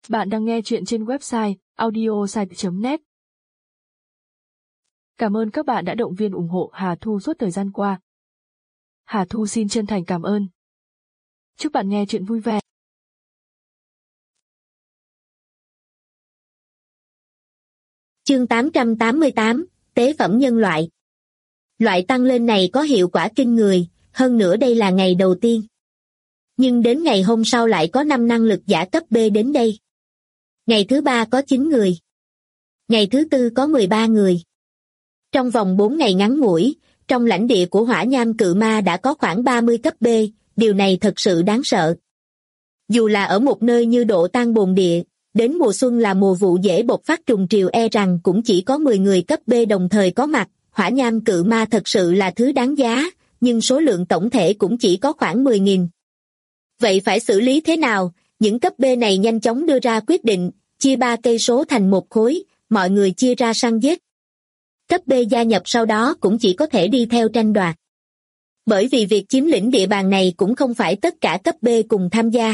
Bạn đang nghe chuyện trên website audiosite.net. Cảm ơn các bạn đã động viên ủng hộ Hà Thu suốt thời gian qua. Hà Thu xin chân thành cảm ơn. Chúc bạn nghe chuyện vui vẻ. Chương 888, Tế phẩm nhân loại. Loại tăng lên này có hiệu quả kinh người, hơn nữa đây là ngày đầu tiên. Nhưng đến ngày hôm sau lại có 5 năng lực giả cấp B đến đây. Ngày thứ 3 có 9 người. Ngày thứ 4 có 13 người. Trong vòng 4 ngày ngắn ngủi, trong lãnh địa của Hỏa Nham Cự Ma đã có khoảng 30 cấp B, điều này thật sự đáng sợ. Dù là ở một nơi như Độ Tang Bồn Địa, đến mùa xuân là mùa vụ dễ bộc phát trùng triều rằng cũng chỉ có 10 người cấp B đồng thời có mặt. Hỏa Nham Cự Ma thật sự là thứ đáng giá, nhưng số lượng tổng thể cũng chỉ có khoảng 10.000. Vậy phải xử lý thế nào? Những cấp B này nhanh chóng đưa ra quyết định, chia 3 cây số thành một khối, mọi người chia ra săn giết. Cấp B gia nhập sau đó cũng chỉ có thể đi theo tranh đoạt. Bởi vì việc chiếm lĩnh địa bàn này cũng không phải tất cả cấp B cùng tham gia.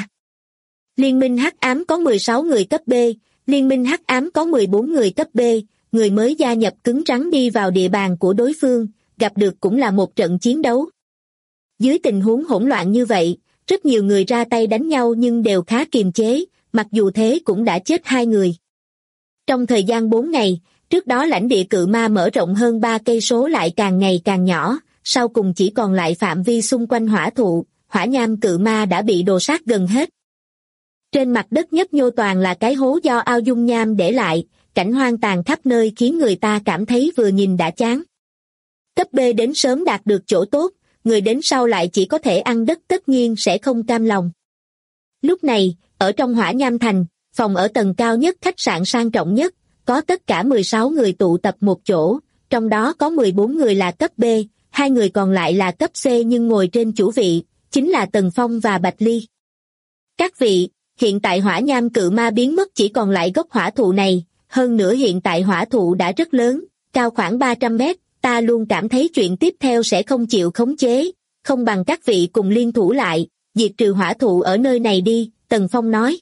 Liên minh Hắc Ám có 16 người cấp B, Liên minh Hắc Ám có 14 người cấp B, người mới gia nhập cứng rắn đi vào địa bàn của đối phương, gặp được cũng là một trận chiến đấu. Dưới tình huống hỗn loạn như vậy, rất nhiều người ra tay đánh nhau nhưng đều khá kiềm chế, mặc dù thế cũng đã chết 2 người. Trong thời gian 4 ngày, trước đó lãnh địa Cự Ma mở rộng hơn 3 cây số lại càng ngày càng nhỏ, sau cùng chỉ còn lại phạm vi xung quanh hỏa thụ, Hỏa Nham Cự Ma đã bị đồ sát gần hết. Trên mặt đất nhấp nhô toàn là cái hố do ao dung nham để lại, cảnh hoang tàn khắp nơi khiến người ta cảm thấy vừa nhìn đã chán. Cấp B đến sớm đạt được chỗ tốt, người đến sau lại chỉ có thể ăn đất tất nhiên sẽ không cam lòng. Lúc này, ở trong Hỏa Nham Thành, phòng ở tầng cao nhất khách sạn sang trọng nhất, có tất cả 16 người tụ tập một chỗ, trong đó có 14 người là cấp B, 2 người còn lại là cấp C nhưng ngồi trên chủ vị, chính là Tần Phong và Bạch Ly. Các vị, hiện tại Hỏa Nham Cự Ma biến mất chỉ còn lại gốc hỏa thụ này, hơn nữa hiện tại hỏa thụ đã rất lớn, cao khoảng 300 mét, ta luôn cảm thấy chuyện tiếp theo sẽ không chịu khống chế, không bằng các vị cùng liên thủ lại, diệt trừ hỏa thụ ở nơi này đi, Tần Phong nói.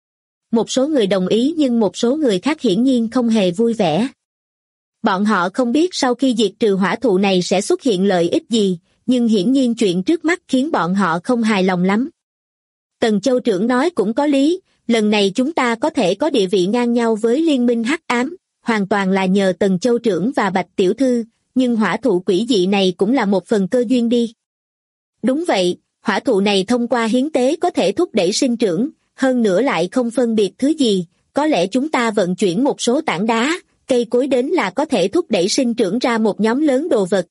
Một số người đồng ý nhưng một số người khác hiển nhiên không hề vui vẻ. Bọn họ không biết sau khi diệt trừ hỏa thụ này sẽ xuất hiện lợi ích gì, nhưng hiển nhiên chuyện trước mắt khiến bọn họ không hài lòng lắm. Tần Châu trưởng nói cũng có lý, lần này chúng ta có thể có địa vị ngang nhau với Liên minh Hắc Ám, hoàn toàn là nhờ Tần Châu trưởng và Bạch Tiểu Thư, nhưng hỏa thụ quỷ dị này cũng là một phần cơ duyên đi. Đúng vậy, hỏa thụ này thông qua hiến tế có thể thúc đẩy sinh trưởng, hơn nữa lại không phân biệt thứ gì, có lẽ chúng ta vận chuyển một số tảng đá, cây cối đến là có thể thúc đẩy sinh trưởng ra một nhóm lớn đồ vật.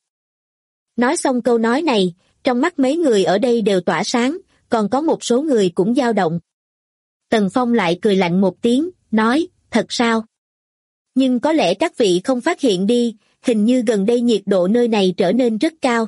Nói xong câu nói này, trong mắt mấy người ở đây đều tỏa sáng, còn có một số người cũng dao động. Tần Phong lại cười lạnh một tiếng, nói, thật sao? Nhưng có lẽ các vị không phát hiện đi, hình như gần đây nhiệt độ nơi này trở nên rất cao.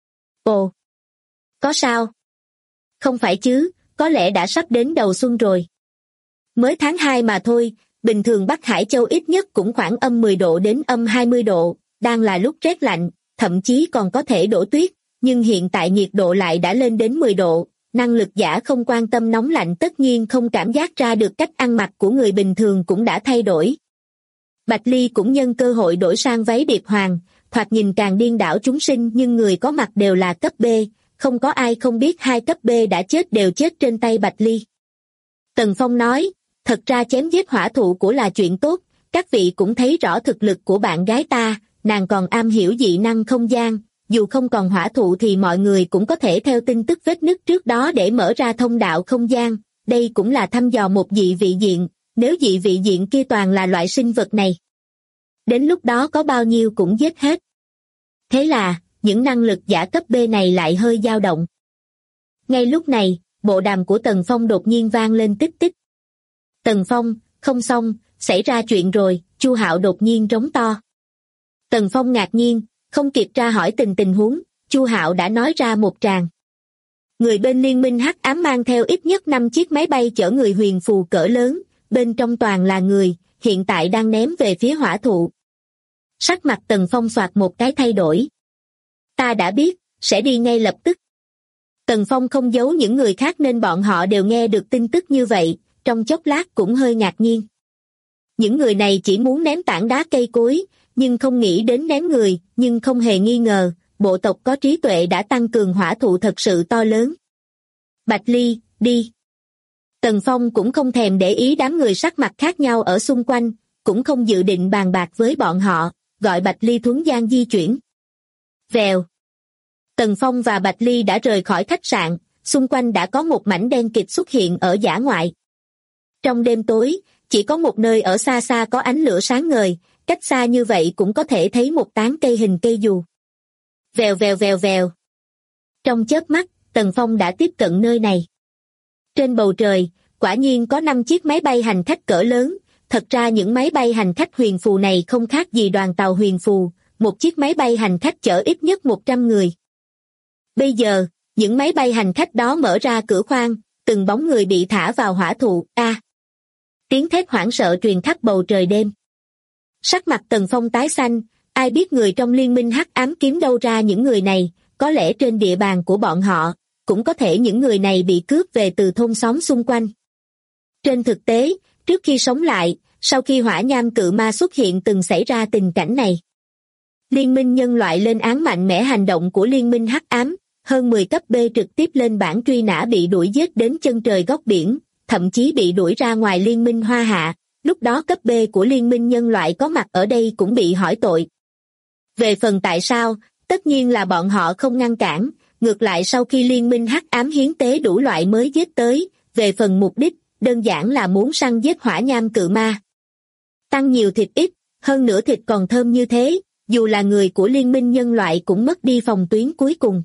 Ồ, có sao? Không phải chứ, có lẽ đã sắp đến đầu xuân rồi. Mới tháng 2 mà thôi, bình thường Bắc Hải Châu ít nhất cũng khoảng âm 10 độ đến âm 20 độ, đang là lúc rét lạnh, thậm chí còn có thể đổ tuyết, nhưng hiện tại nhiệt độ lại đã lên đến 10 độ, năng lực giả không quan tâm nóng lạnh tất nhiên không cảm giác ra được cách ăn mặc của người bình thường cũng đã thay đổi. Bạch Ly cũng nhân cơ hội đổi sang váy điệp hoàng, thoạt nhìn càng điên đảo chúng sinh nhưng người có mặt đều là cấp B, không có ai không biết 2 cấp B đã chết đều chết trên tay Bạch Ly. Tần Phong nói, thật ra chém giết hỏa thụ của là chuyện tốt, các vị cũng thấy rõ thực lực của bạn gái ta, nàng còn am hiểu dị năng không gian, dù không còn hỏa thụ thì mọi người cũng có thể theo tin tức vết nứt trước đó để mở ra thông đạo không gian, đây cũng là thăm dò một dị vị diện, nếu dị vị diện kia toàn là loại sinh vật này. Đến lúc đó có bao nhiêu cũng giết hết. Thế là, những năng lực giả cấp B này lại hơi dao động. Ngay lúc này, bộ đàm của Tần Phong đột nhiên vang lên tích tích. Tần Phong, không xong, xảy ra chuyện rồi, Chu Hạo đột nhiên rống to. Tần Phong ngạc nhiên, không kịp tra hỏi tình huống, Chu Hạo đã nói ra một tràng. Người bên Liên minh Hắc Ám mang theo ít nhất 5 chiếc máy bay chở người huyền phù cỡ lớn, bên trong toàn là người, hiện tại đang ném về phía hỏa thụ. Sắc mặt Tần Phong xoạt một cái thay đổi. Ta đã biết, sẽ đi ngay lập tức. Tần Phong không giấu những người khác nên bọn họ đều nghe được tin tức như vậy, trong chốc lát cũng hơi ngạc nhiên. Những người này chỉ muốn ném tảng đá cây cối, nhưng không nghĩ đến ném người, nhưng không hề nghi ngờ, bộ tộc có trí tuệ đã tăng cường hỏa thụ thật sự to lớn. Bạch Ly, đi. Tần Phong cũng không thèm để ý đám người sắc mặt khác nhau ở xung quanh, cũng không dự định bàn bạc với bọn họ, gọi Bạch Ly thuấn gian di chuyển. Vèo. Tần Phong và Bạch Ly đã rời khỏi khách sạn, xung quanh đã có một mảnh đen kịt xuất hiện ở dã ngoại. Trong đêm tối, chỉ có một nơi ở xa xa có ánh lửa sáng ngời, cách xa như vậy cũng có thể thấy một tán cây hình cây dù. Vèo vèo vèo vèo. Trong chớp mắt, Tần Phong đã tiếp cận nơi này. Trên bầu trời, quả nhiên có 5 chiếc máy bay hành khách cỡ lớn, thật ra những máy bay hành khách huyền phù này không khác gì đoàn tàu huyền phù, một chiếc máy bay hành khách chở ít nhất 100 người. Bây giờ, những máy bay hành khách đó mở ra cửa khoang, từng bóng người bị thả vào hỏa thụ, tiếng thét hoảng sợ truyền khắp bầu trời đêm. Sắc mặt Tần Phong tái xanh, ai biết người trong liên minh hắc ám kiếm đâu ra những người này, có lẽ trên địa bàn của bọn họ, cũng có thể những người này bị cướp về từ thôn xóm xung quanh. Trên thực tế, trước khi sống lại, sau khi hỏa nham cự ma xuất hiện từng xảy ra tình cảnh này. Liên minh nhân loại lên án mạnh mẽ hành động của liên minh hắc ám, hơn 10 cấp B trực tiếp lên bảng truy nã bị đuổi giết đến chân trời góc biển, thậm chí bị đuổi ra ngoài liên minh Hoa Hạ, lúc đó cấp B của liên minh nhân loại có mặt ở đây cũng bị hỏi tội. Về phần tại sao, tất nhiên là bọn họ không ngăn cản, ngược lại sau khi liên minh hắc ám hiến tế đủ loại mới giết tới, về phần mục đích, đơn giản là muốn săn giết hỏa nham cự ma. Tăng nhiều thịt ít, hơn nữa thịt còn thơm như thế, dù là người của liên minh nhân loại cũng mất đi phòng tuyến cuối cùng.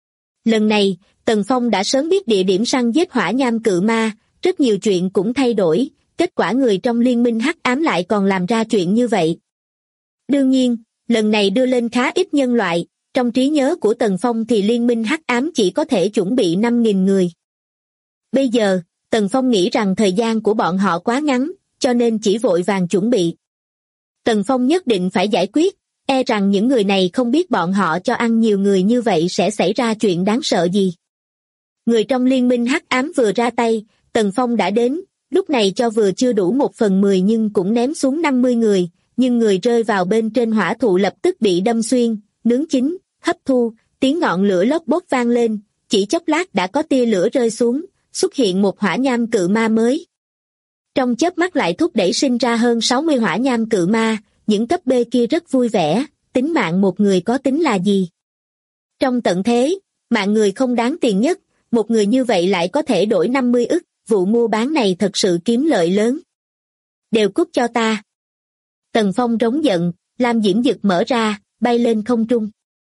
Lần này, Tần Phong đã sớm biết địa điểm săn giết hỏa nham cự ma, rất nhiều chuyện cũng thay đổi, kết quả người trong liên minh hắc ám lại còn làm ra chuyện như vậy. Đương nhiên, lần này đưa lên khá ít nhân loại, trong trí nhớ của Tần Phong thì liên minh hắc ám chỉ có thể chuẩn bị 5.000 người. Bây giờ, Tần Phong nghĩ rằng thời gian của bọn họ quá ngắn, cho nên chỉ vội vàng chuẩn bị. Tần Phong nhất định phải giải quyết, e rằng những người này không biết bọn họ cho ăn nhiều người như vậy sẽ xảy ra chuyện đáng sợ gì. Người trong liên minh hắc ám vừa ra tay, Tần Phong đã đến, lúc này cho vừa chưa đủ 1/10 nhưng cũng ném xuống 50 người, nhưng người rơi vào bên trên hỏa thụ lập tức bị đâm xuyên, nướng chín, hấp thu, tiếng ngọn lửa lốp bốp vang lên, chỉ chốc lát đã có tia lửa rơi xuống, xuất hiện một hỏa nham cự ma mới. Trong chớp mắt lại thúc đẩy sinh ra hơn 60 hỏa nham cự ma, những cấp B kia rất vui vẻ, tính mạng một người có tính là gì. Trong tận thế, mạng người không đáng tiền nhất, một người như vậy lại có thể đổi 50 ức, vụ mua bán này thật sự kiếm lợi lớn. Đều cút cho ta. Tần Phong rống giận, lam diễm dực mở ra, bay lên không trung.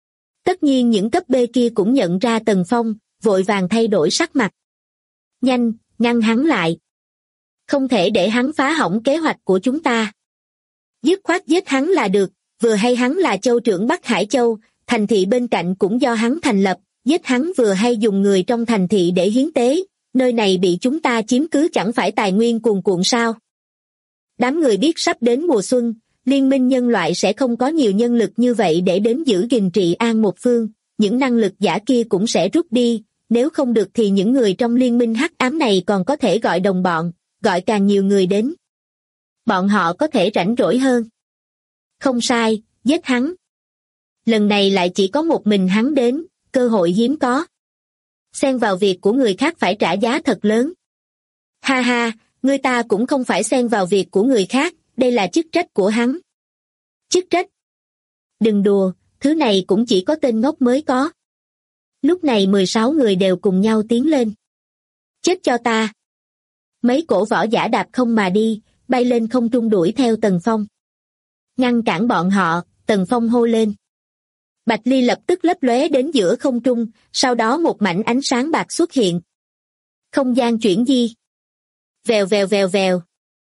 Tất nhiên những cấp B kia cũng nhận ra Tần Phong, vội vàng thay đổi sắc mặt. Nhanh, ngăn hắn lại. Không thể để hắn phá hỏng kế hoạch của chúng ta. Dứt khoát giết hắn là được, vừa hay hắn là châu trưởng Bắc Hải Châu, thành thị bên cạnh cũng do hắn thành lập, giết hắn vừa hay dùng người trong thành thị để hiến tế, nơi này bị chúng ta chiếm cứ chẳng phải tài nguyên cuồn cuộn sao. Đám người biết sắp đến mùa xuân, liên minh nhân loại sẽ không có nhiều nhân lực như vậy để đến giữ gìn trị an một phương, những năng lực giả kia cũng sẽ rút đi, nếu không được thì những người trong liên minh hắc ám này còn có thể gọi đồng bọn, gọi càng nhiều người đến. Bọn họ có thể rảnh rỗi hơn. Không sai, giết hắn. Lần này lại chỉ có một mình hắn đến, cơ hội hiếm có. Xen vào việc của người khác phải trả giá thật lớn. Ha ha, người ta cũng không phải xen vào việc của người khác, đây là chức trách của hắn. Chức trách? Đừng đùa, thứ này cũng chỉ có tên ngốc mới có. Lúc này 16 người đều cùng nhau tiến lên. Chết cho ta. Mấy cổ võ giả đạp không mà đi, bay lên không trung đuổi theo Tần Phong. Ngăn cản bọn họ, Tần Phong hô lên. Bạch Ly lập tức lấp lóe đến giữa không trung, sau đó một mảnh ánh sáng bạc xuất hiện. Không gian chuyển di. Vèo vèo vèo vèo.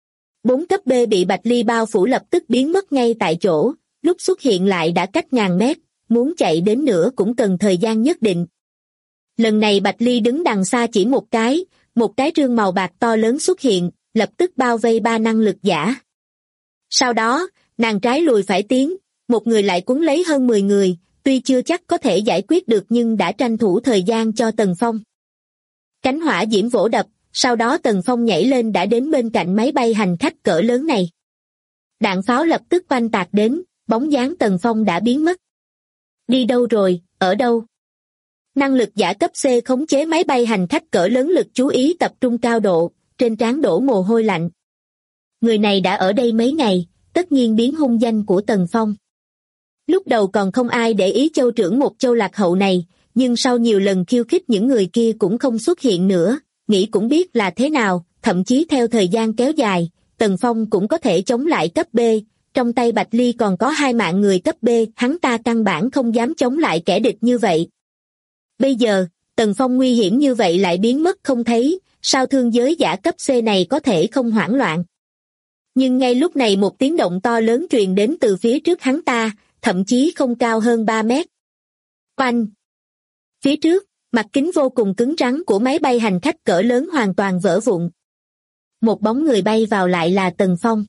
4 cấp B bị Bạch Ly bao phủ lập tức biến mất ngay tại chỗ, lúc xuất hiện lại đã cách ngàn mét, muốn chạy đến nữa cũng cần thời gian nhất định. Lần này Bạch Ly đứng đằng xa chỉ một cái rương màu bạc to lớn xuất hiện, lập tức bao vây 3 năng lực giả. Sau đó, nàng trái lùi phải tiến, một người lại cuốn lấy hơn 10 người, tuy chưa chắc có thể giải quyết được nhưng đã tranh thủ thời gian cho Tần Phong. Cánh hỏa diễm vỗ đập, sau đó Tần Phong nhảy lên đã đến bên cạnh máy bay hành khách cỡ lớn này. Đạn pháo lập tức oanh tạc đến, bóng dáng Tần Phong đã biến mất. Đi đâu rồi, ở đâu? Năng lực giả cấp C khống chế máy bay hành khách cỡ lớn, lực chú ý tập trung cao độ, trên trán đổ mồ hôi lạnh. Người này đã ở đây mấy ngày, tất nhiên biến hung danh của Tần Phong. Lúc đầu còn không ai để ý châu trưởng một châu lạc hậu này, nhưng sau nhiều lần khiêu khích những người kia cũng không xuất hiện nữa, nghĩ cũng biết là thế nào, thậm chí theo thời gian kéo dài, Tần Phong cũng có thể chống lại cấp B, trong tay Bạch Ly còn có 2 mạng người cấp B, hắn ta căn bản không dám chống lại kẻ địch như vậy. Bây giờ, Tần Phong nguy hiểm như vậy lại biến mất không thấy, sao thương giới giả cấp C này có thể không hoảng loạn. Nhưng ngay lúc này một tiếng động to lớn truyền đến từ phía trước hắn ta, thậm chí không cao hơn 3 mét. Oanh! Phía trước, mặt kính vô cùng cứng rắn của máy bay hành khách cỡ lớn hoàn toàn vỡ vụn. Một bóng người bay vào lại là Tần Phong.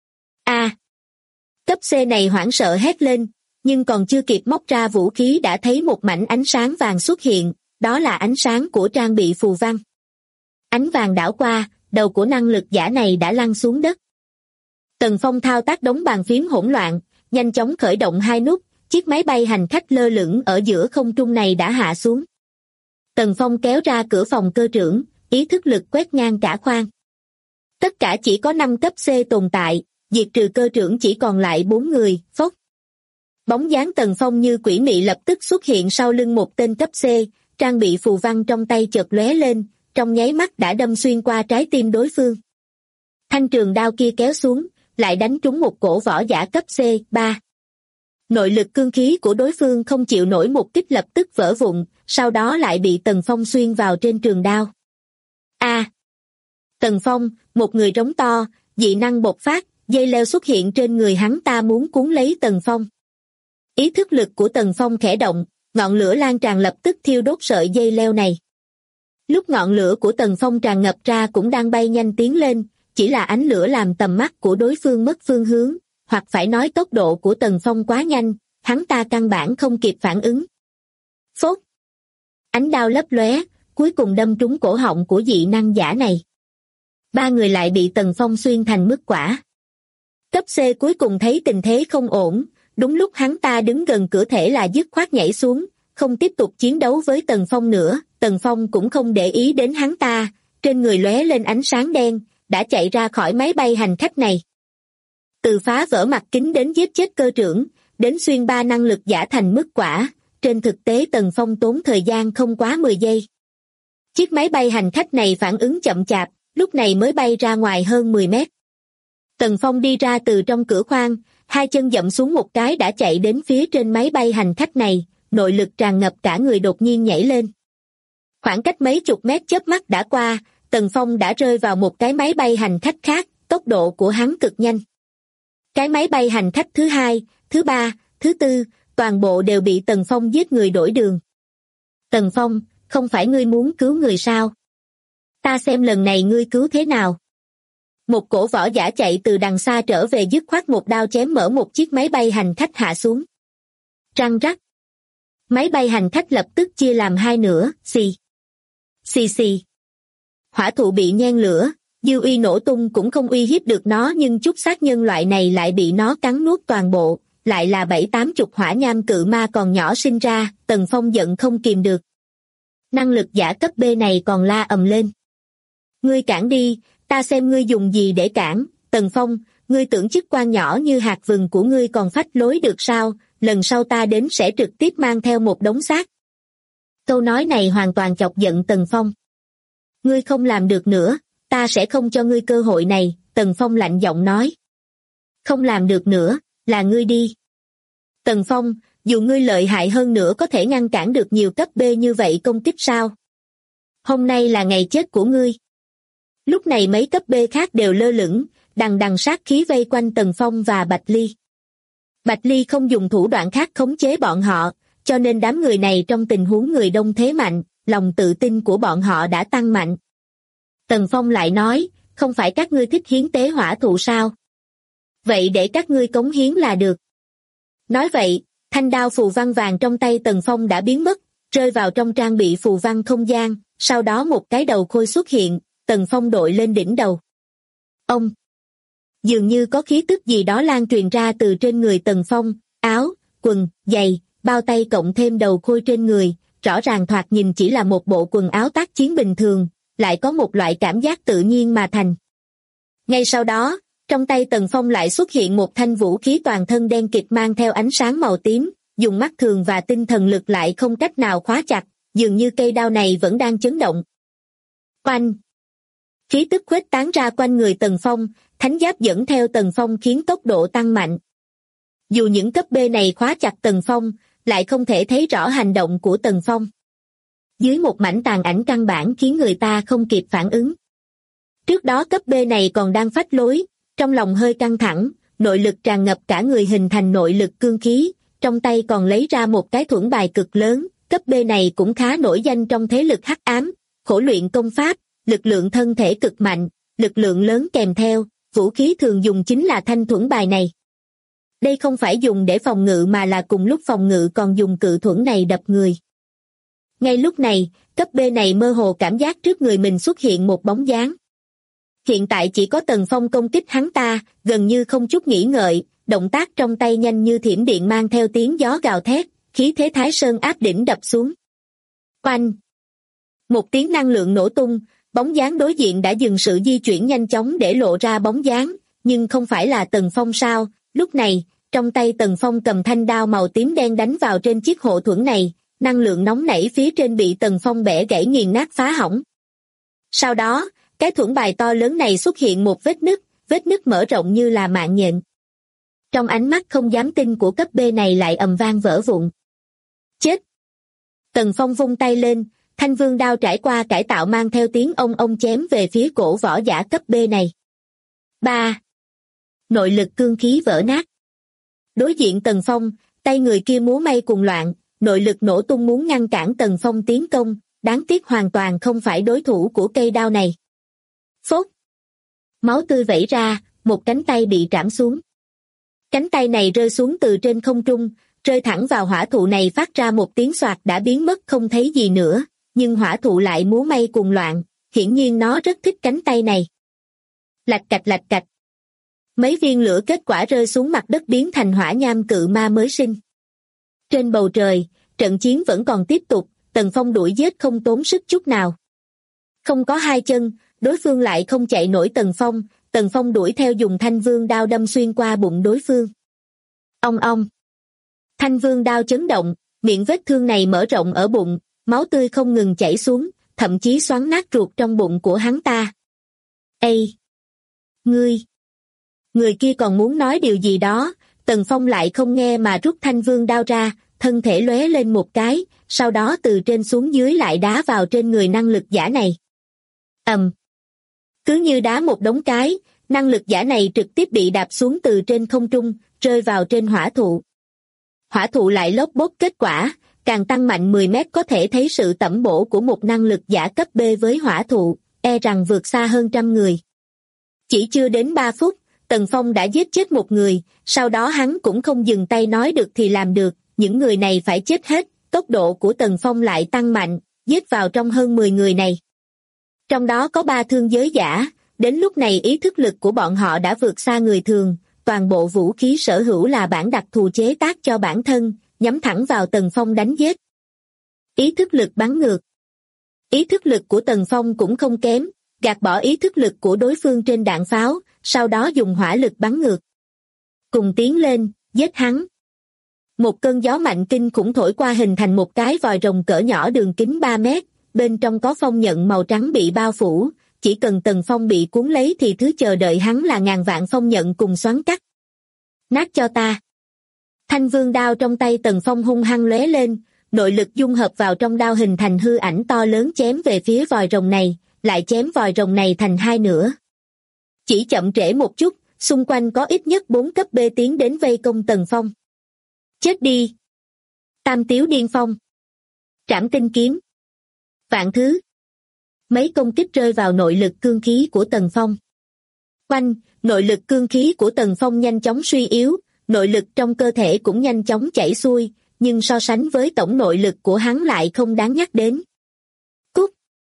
A! Cấp C này hoảng sợ hét lên, nhưng còn chưa kịp móc ra vũ khí đã thấy một mảnh ánh sáng vàng xuất hiện, đó là ánh sáng của trang bị phù văn. Ánh vàng đảo qua, đầu của năng lực giả này đã lăn xuống đất. Tần Phong thao tác đống bàn phím hỗn loạn, nhanh chóng khởi động 2 nút, chiếc máy bay hành khách lơ lửng ở giữa không trung này đã hạ xuống. Tần Phong kéo ra cửa phòng cơ trưởng, ý thức lực quét ngang cả khoang. Tất cả chỉ có 5 cấp C tồn tại, diệt trừ cơ trưởng chỉ còn lại 4 người, phốc. Bóng dáng Tần Phong như quỷ mị lập tức xuất hiện sau lưng một tên cấp C, trang bị phù văn trong tay chợt lóe lên, trong nháy mắt đã đâm xuyên qua trái tim đối phương. Thanh trường đao kia kéo xuống, lại đánh trúng một cổ võ giả cấp C3. Nội lực cương khí của đối phương không chịu nổi một kích lập tức vỡ vụn, sau đó lại bị Tần Phong xuyên vào trên trường đao. A! Tần Phong, một người rống to, dị năng bộc phát, dây leo xuất hiện trên người hắn ta muốn cuốn lấy Tần Phong. Ý thức lực của Tần Phong khẽ động, ngọn lửa lan tràn lập tức thiêu đốt sợi dây leo này. Lúc ngọn lửa của Tần Phong tràn ngập ra cũng đang bay nhanh tiến lên, chỉ là ánh lửa làm tầm mắt của đối phương mất phương hướng, hoặc phải nói tốc độ của Tần Phong quá nhanh, hắn ta căn bản không kịp phản ứng. Phốt! Ánh đao lấp lóe, cuối cùng đâm trúng cổ họng của dị năng giả này. 3 người lại bị Tần Phong xuyên thành mứt quả. Cấp C cuối cùng thấy tình thế không ổn, đúng lúc hắn ta đứng gần cửa thể là dứt khoát nhảy xuống, không tiếp tục chiến đấu với Tần Phong nữa, Tần Phong cũng không để ý đến hắn ta, trên người lóe lên ánh sáng đen, đã chạy ra khỏi máy bay hành khách này. Từ phá vỡ mặt kính đến giết chết cơ trưởng, đến xuyên 3 năng lực giả thành mứt quả, trên thực tế Tần Phong tốn thời gian không quá 10 giây. Chiếc máy bay hành khách này phản ứng chậm chạp, lúc này mới bay ra ngoài hơn 10 mét. Tần Phong đi ra từ trong cửa khoang, 2 chân dậm xuống một cái đã chạy đến phía trên máy bay hành khách này, nội lực tràn ngập cả người đột nhiên nhảy lên. Khoảng cách mấy chục mét chớp mắt đã qua, Tần Phong đã rơi vào một cái máy bay hành khách khác, tốc độ của hắn cực nhanh. Cái máy bay hành khách thứ 2, thứ 3, thứ 4, toàn bộ đều bị Tần Phong giết người đổi đường. Tần Phong, không phải ngươi muốn cứu người sao? Ta xem lần này ngươi cứu thế nào? Một cổ võ giả chạy từ đằng xa trở về dứt khoát một đao chém mở một chiếc máy bay hành khách hạ xuống. Răng rắc. Máy bay hành khách lập tức chia làm 2 nửa, xì. Xì xì. Hỏa thụ bị nhen lửa, dư uy nổ tung cũng không uy hiếp được nó, nhưng chút xác nhân loại này lại bị nó cắn nuốt toàn bộ, lại là 7-80 hỏa nham cự ma còn nhỏ sinh ra, Tần Phong giận không kìm được. Năng lực giả cấp B này còn la ầm lên. Ngươi cản đi, ta xem ngươi dùng gì để cản, Tần Phong, ngươi tưởng chức quan nhỏ như hạt vừng của ngươi còn phách lối được sao, lần sau ta đến sẽ trực tiếp mang theo một đống xác. Câu nói này hoàn toàn chọc giận Tần Phong. Ngươi không làm được nữa, ta sẽ không cho ngươi cơ hội này, Tần Phong lạnh giọng nói. Không làm được nữa, là ngươi đi. Tần Phong, dù ngươi lợi hại hơn nữa có thể ngăn cản được nhiều cấp B như vậy công kích sao? Hôm nay là ngày chết của ngươi. Lúc này mấy cấp B khác đều lơ lửng, đằng đằng sát khí vây quanh Tần Phong và Bạch Ly. Bạch Ly không dùng thủ đoạn khác khống chế bọn họ, cho nên đám người này trong tình huống người đông thế mạnh, lòng tự tin của bọn họ đã tăng mạnh. Tần Phong lại nói, không phải các ngươi thích hiến tế hỏa thụ sao? Vậy để các ngươi cống hiến là được. Nói vậy, thanh đao phù văn vàng trong tay Tần Phong đã biến mất, rơi vào trong trang bị phù văn không gian, sau đó một cái đầu khôi xuất hiện, Tần Phong đội lên đỉnh đầu. Ông! Dường như có khí tức gì đó lan truyền ra từ trên người Tần Phong, áo, quần, giày, bao tay cộng thêm đầu khôi trên người, rõ ràng thoạt nhìn chỉ là một bộ quần áo tác chiến bình thường, lại có một loại cảm giác tự nhiên mà thành. Ngay sau đó, trong tay Tần Phong lại xuất hiện một thanh vũ khí toàn thân đen kịt mang theo ánh sáng màu tím, dùng mắt thường và tinh thần lực lại không cách nào khóa chặt, dường như cây đao này vẫn đang chấn động. Oanh! Khí tức khuếch tán ra quanh người Tần Phong, thánh giáp dẫn theo Tần Phong khiến tốc độ tăng mạnh. Dù những cấp B này khóa chặt Tần Phong, lại không thể thấy rõ hành động của Tần Phong. Dưới một mảnh tàn ảnh căn bản khiến người ta không kịp phản ứng. Trước đó cấp B này còn đang phách lối, trong lòng hơi căng thẳng, nội lực tràn ngập cả người hình thành nội lực cương khí, trong tay còn lấy ra một cái thuẫn bài cực lớn, cấp B này cũng khá nổi danh trong thế lực hắc ám, khổ luyện công pháp, lực lượng thân thể cực mạnh, lực lượng lớn kèm theo, vũ khí thường dùng chính là thanh thuẫn bài này. Đây không phải dùng để phòng ngự mà là cùng lúc phòng ngự còn dùng cự thuẫn này đập người. Ngay lúc này, cấp B này mơ hồ cảm giác trước người mình xuất hiện một bóng dáng. Hiện tại chỉ có Tần Phong công kích hắn ta, gần như không chút nghĩ ngợi, động tác trong tay nhanh như thiểm điện mang theo tiếng gió gào thét, khí thế Thái Sơn áp đỉnh đập xuống. Oanh! Một tiếng năng lượng nổ tung, bóng dáng đối diện đã dừng sự di chuyển nhanh chóng để lộ ra bóng dáng, nhưng không phải là Tần Phong sao? Lúc này, trong tay Tần Phong cầm thanh đao màu tím đen đánh vào trên chiếc hộ thuẫn này, năng lượng nóng nảy phía trên bị Tần Phong bẻ gãy nghiền nát phá hỏng. Sau đó, cái thuẫn bài to lớn này xuất hiện một vết nứt mở rộng như là mạng nhện. Trong ánh mắt không dám tin của cấp B này lại ầm vang vỡ vụn. Chết! Tần Phong vung tay lên, thanh vương đao trải qua cải tạo mang theo tiếng ông chém về phía cổ võ giả cấp B này. 3. Nội lực cương khí vỡ nát. Đối diện Tần Phong, tay người kia múa may cuồng loạn, nội lực nổ tung muốn ngăn cản Tần Phong tiến công, đáng tiếc hoàn toàn không phải đối thủ của cây đao này. Phốt! Máu tươi vẩy ra, một cánh tay bị trảm xuống. Cánh tay này rơi xuống từ trên không trung, rơi thẳng vào hỏa thụ này phát ra một tiếng xoạt đã biến mất không thấy gì nữa, nhưng hỏa thụ lại múa may cuồng loạn, hiển nhiên nó rất thích cánh tay này. Lạch cạch. Mấy viên lửa kết quả rơi xuống mặt đất biến thành hỏa nham cự ma mới sinh. Trên bầu trời, trận chiến vẫn còn tiếp tục, Tần Phong đuổi giết không tốn sức chút nào. Không có hai chân, đối phương lại không chạy nổi Tần Phong đuổi theo dùng thanh vương đao đâm xuyên qua bụng đối phương. Ong. Thanh vương đao chấn động, miệng vết thương này mở rộng ở bụng, máu tươi không ngừng chảy xuống, thậm chí xoắn nát ruột trong bụng của hắn ta. Ê! Người kia còn muốn nói điều gì đó, Tần Phong lại không nghe mà rút thanh vương đao ra, thân thể lóe lên một cái, sau đó từ trên xuống dưới lại đá vào trên người năng lực giả này. Cứ như đá một đống cái, năng lực giả này trực tiếp bị đạp xuống từ trên không trung, rơi vào trên hỏa thụ. Hỏa thụ lại lốp bốp kết quả, càng tăng mạnh 10 mét có thể thấy sự tẩm bổ của một năng lực giả cấp B với hỏa thụ, e rằng vượt xa hơn trăm người. Chỉ chưa đến 3 phút, Tần Phong đã giết chết một người, sau đó hắn cũng không dừng tay nói được thì làm được, những người này phải chết hết, tốc độ của Tần Phong lại tăng mạnh, giết vào trong hơn 10 người này. Trong đó có 3 thương giới giả, đến lúc này ý thức lực của bọn họ đã vượt xa người thường, toàn bộ vũ khí sở hữu là bản đặc thù chế tác cho bản thân, nhắm thẳng vào Tần Phong đánh giết. Ý thức lực bắn ngược. Ý thức lực của Tần Phong cũng không kém, gạt bỏ ý thức lực của đối phương trên đạn pháo, sau đó dùng hỏa lực bắn ngược. Cùng tiến lên, giết hắn. Một cơn gió mạnh kinh khủng thổi qua hình thành một cái vòi rồng cỡ nhỏ đường kính 3 mét, bên trong có phong nhận màu trắng bị bao phủ, chỉ cần Tần Phong bị cuốn lấy thì thứ chờ đợi hắn là ngàn vạn phong nhận cùng xoắn cắt. Nát cho ta. Thanh vương đao trong tay Tần Phong hung hăng lóe lên, nội lực dung hợp vào trong đao hình thành hư ảnh to lớn chém về phía vòi rồng này, lại chém vòi rồng này thành hai nửa. Chỉ chậm trễ một chút, xung quanh có ít nhất 4 cấp B tiến đến vây công Tần Phong. Chết đi! Tam tiếu điên phong. Trảm tinh kiếm. Vạn thứ. Mấy công kích rơi vào nội lực cương khí của Tần Phong. Oanh, nội lực cương khí của Tần Phong nhanh chóng suy yếu, nội lực trong cơ thể cũng nhanh chóng chảy xuôi, nhưng so sánh với tổng nội lực của hắn lại không đáng nhắc đến. Cút!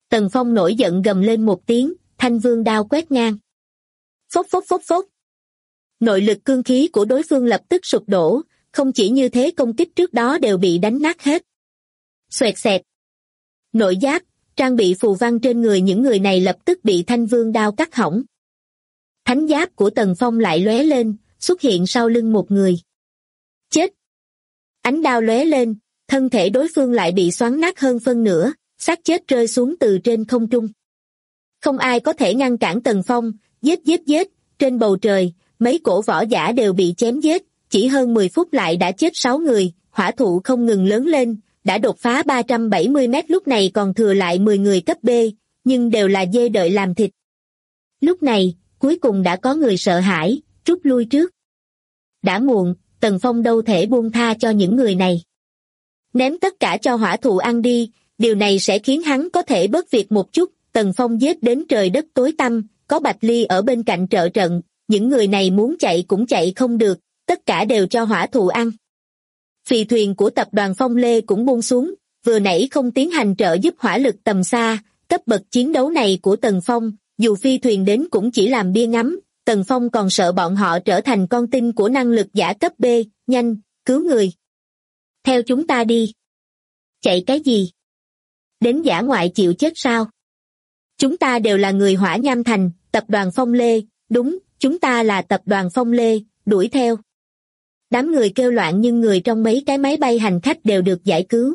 Tần Phong nổi giận gầm lên một tiếng, Thanh Vương đao quét ngang. Phốc phốc phốc phốc. Nội lực cương khí của đối phương lập tức sụp đổ, không chỉ như thế công kích trước đó đều bị đánh nát hết. Xoẹt xẹt. Nội giáp, trang bị phù văn trên người những người này lập tức bị Thanh Vương đao cắt hỏng. Thánh giáp của Tần Phong lại lóe lên, xuất hiện sau lưng một người. Chết! Ánh đao lóe lên, thân thể đối phương lại bị xoắn nát hơn phân nửa, xác chết rơi xuống từ trên không trung. Không ai có thể ngăn cản Tần Phong, giết giết giết, trên bầu trời, mấy cổ võ giả đều bị chém giết, chỉ hơn 10 phút lại đã chết 6 người, hỏa thụ không ngừng lớn lên, đã đột phá 370 mét lúc này còn thừa lại 10 người cấp B, nhưng đều là dê đợi làm thịt. Lúc này, cuối cùng đã có người sợ hãi, rút lui trước. Đã muộn, Tần Phong đâu thể buông tha cho những người này. Ném tất cả cho hỏa thụ ăn đi, điều này sẽ khiến hắn có thể bớt việc một chút. Tần Phong giết đến trời đất tối tăm, có Bạch Ly ở bên cạnh trợ trận, những người này muốn chạy cũng chạy không được, tất cả đều cho hỏa thụ ăn. Phi thuyền của tập đoàn Phong Lê cũng buông xuống, vừa nãy không tiến hành trợ giúp hỏa lực tầm xa, cấp bậc chiến đấu này của Tần Phong, dù phi thuyền đến cũng chỉ làm bia ngắm, Tần Phong còn sợ bọn họ trở thành con tin của năng lực giả cấp B, nhanh, cứu người. Theo chúng ta đi. Chạy cái gì? Đến dã ngoại chịu chết sao? Chúng ta đều là người Hỏa Nham Thành, tập đoàn Phong Lê, đúng, chúng ta là tập đoàn Phong Lê, đuổi theo. Đám người kêu loạn nhưng người trong mấy cái máy bay hành khách đều được giải cứu.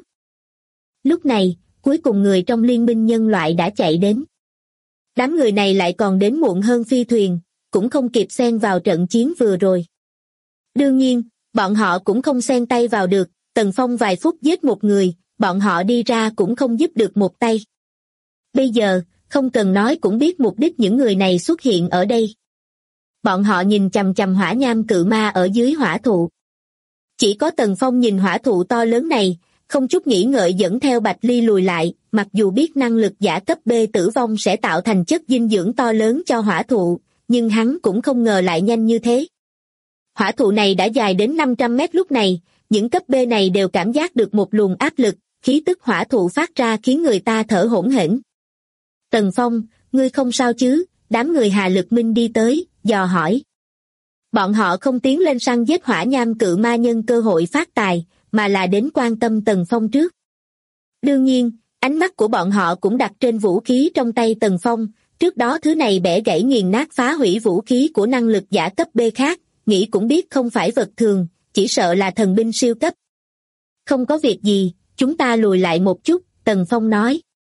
Lúc này, cuối cùng người trong liên minh nhân loại đã chạy đến. Đám người này lại còn đến muộn hơn phi thuyền, cũng không kịp xen vào trận chiến vừa rồi. Đương nhiên, bọn họ cũng không xen tay vào được, Tần Phong vài phút giết một người, bọn họ đi ra cũng không giúp được một tay. Bây giờ, không cần nói cũng biết mục đích những người này xuất hiện ở đây. Bọn họ nhìn chằm chằm hỏa nham cự ma ở dưới hỏa thụ. Chỉ có Tần Phong nhìn hỏa thụ to lớn này, không chút nghĩ ngợi dẫn theo Bạch Ly lùi lại, mặc dù biết năng lực giả cấp B tử vong sẽ tạo thành chất dinh dưỡng to lớn cho hỏa thụ, nhưng hắn cũng không ngờ lại nhanh như thế. Hỏa thụ này đã dài đến 500 mét lúc này, những cấp B này đều cảm giác được một luồng áp lực, khí tức hỏa thụ phát ra khiến người ta thở hổn hển. Tần Phong, ngươi không sao chứ? Đám người Hà Lực Minh đi tới, dò hỏi. Bọn họ không tiến lên săn giết hỏa nham cự ma nhân cơ hội phát tài, mà là đến quan tâm Tần Phong trước. Đương nhiên, ánh mắt của bọn họ cũng đặt trên vũ khí trong tay Tần Phong, trước đó thứ này bẻ gãy nghiền nát phá hủy vũ khí của năng lực giả cấp B khác, nghĩ cũng biết không phải vật thường, chỉ sợ là thần binh siêu cấp. Không có việc gì, chúng ta lùi lại một chút, Tần Phong nói.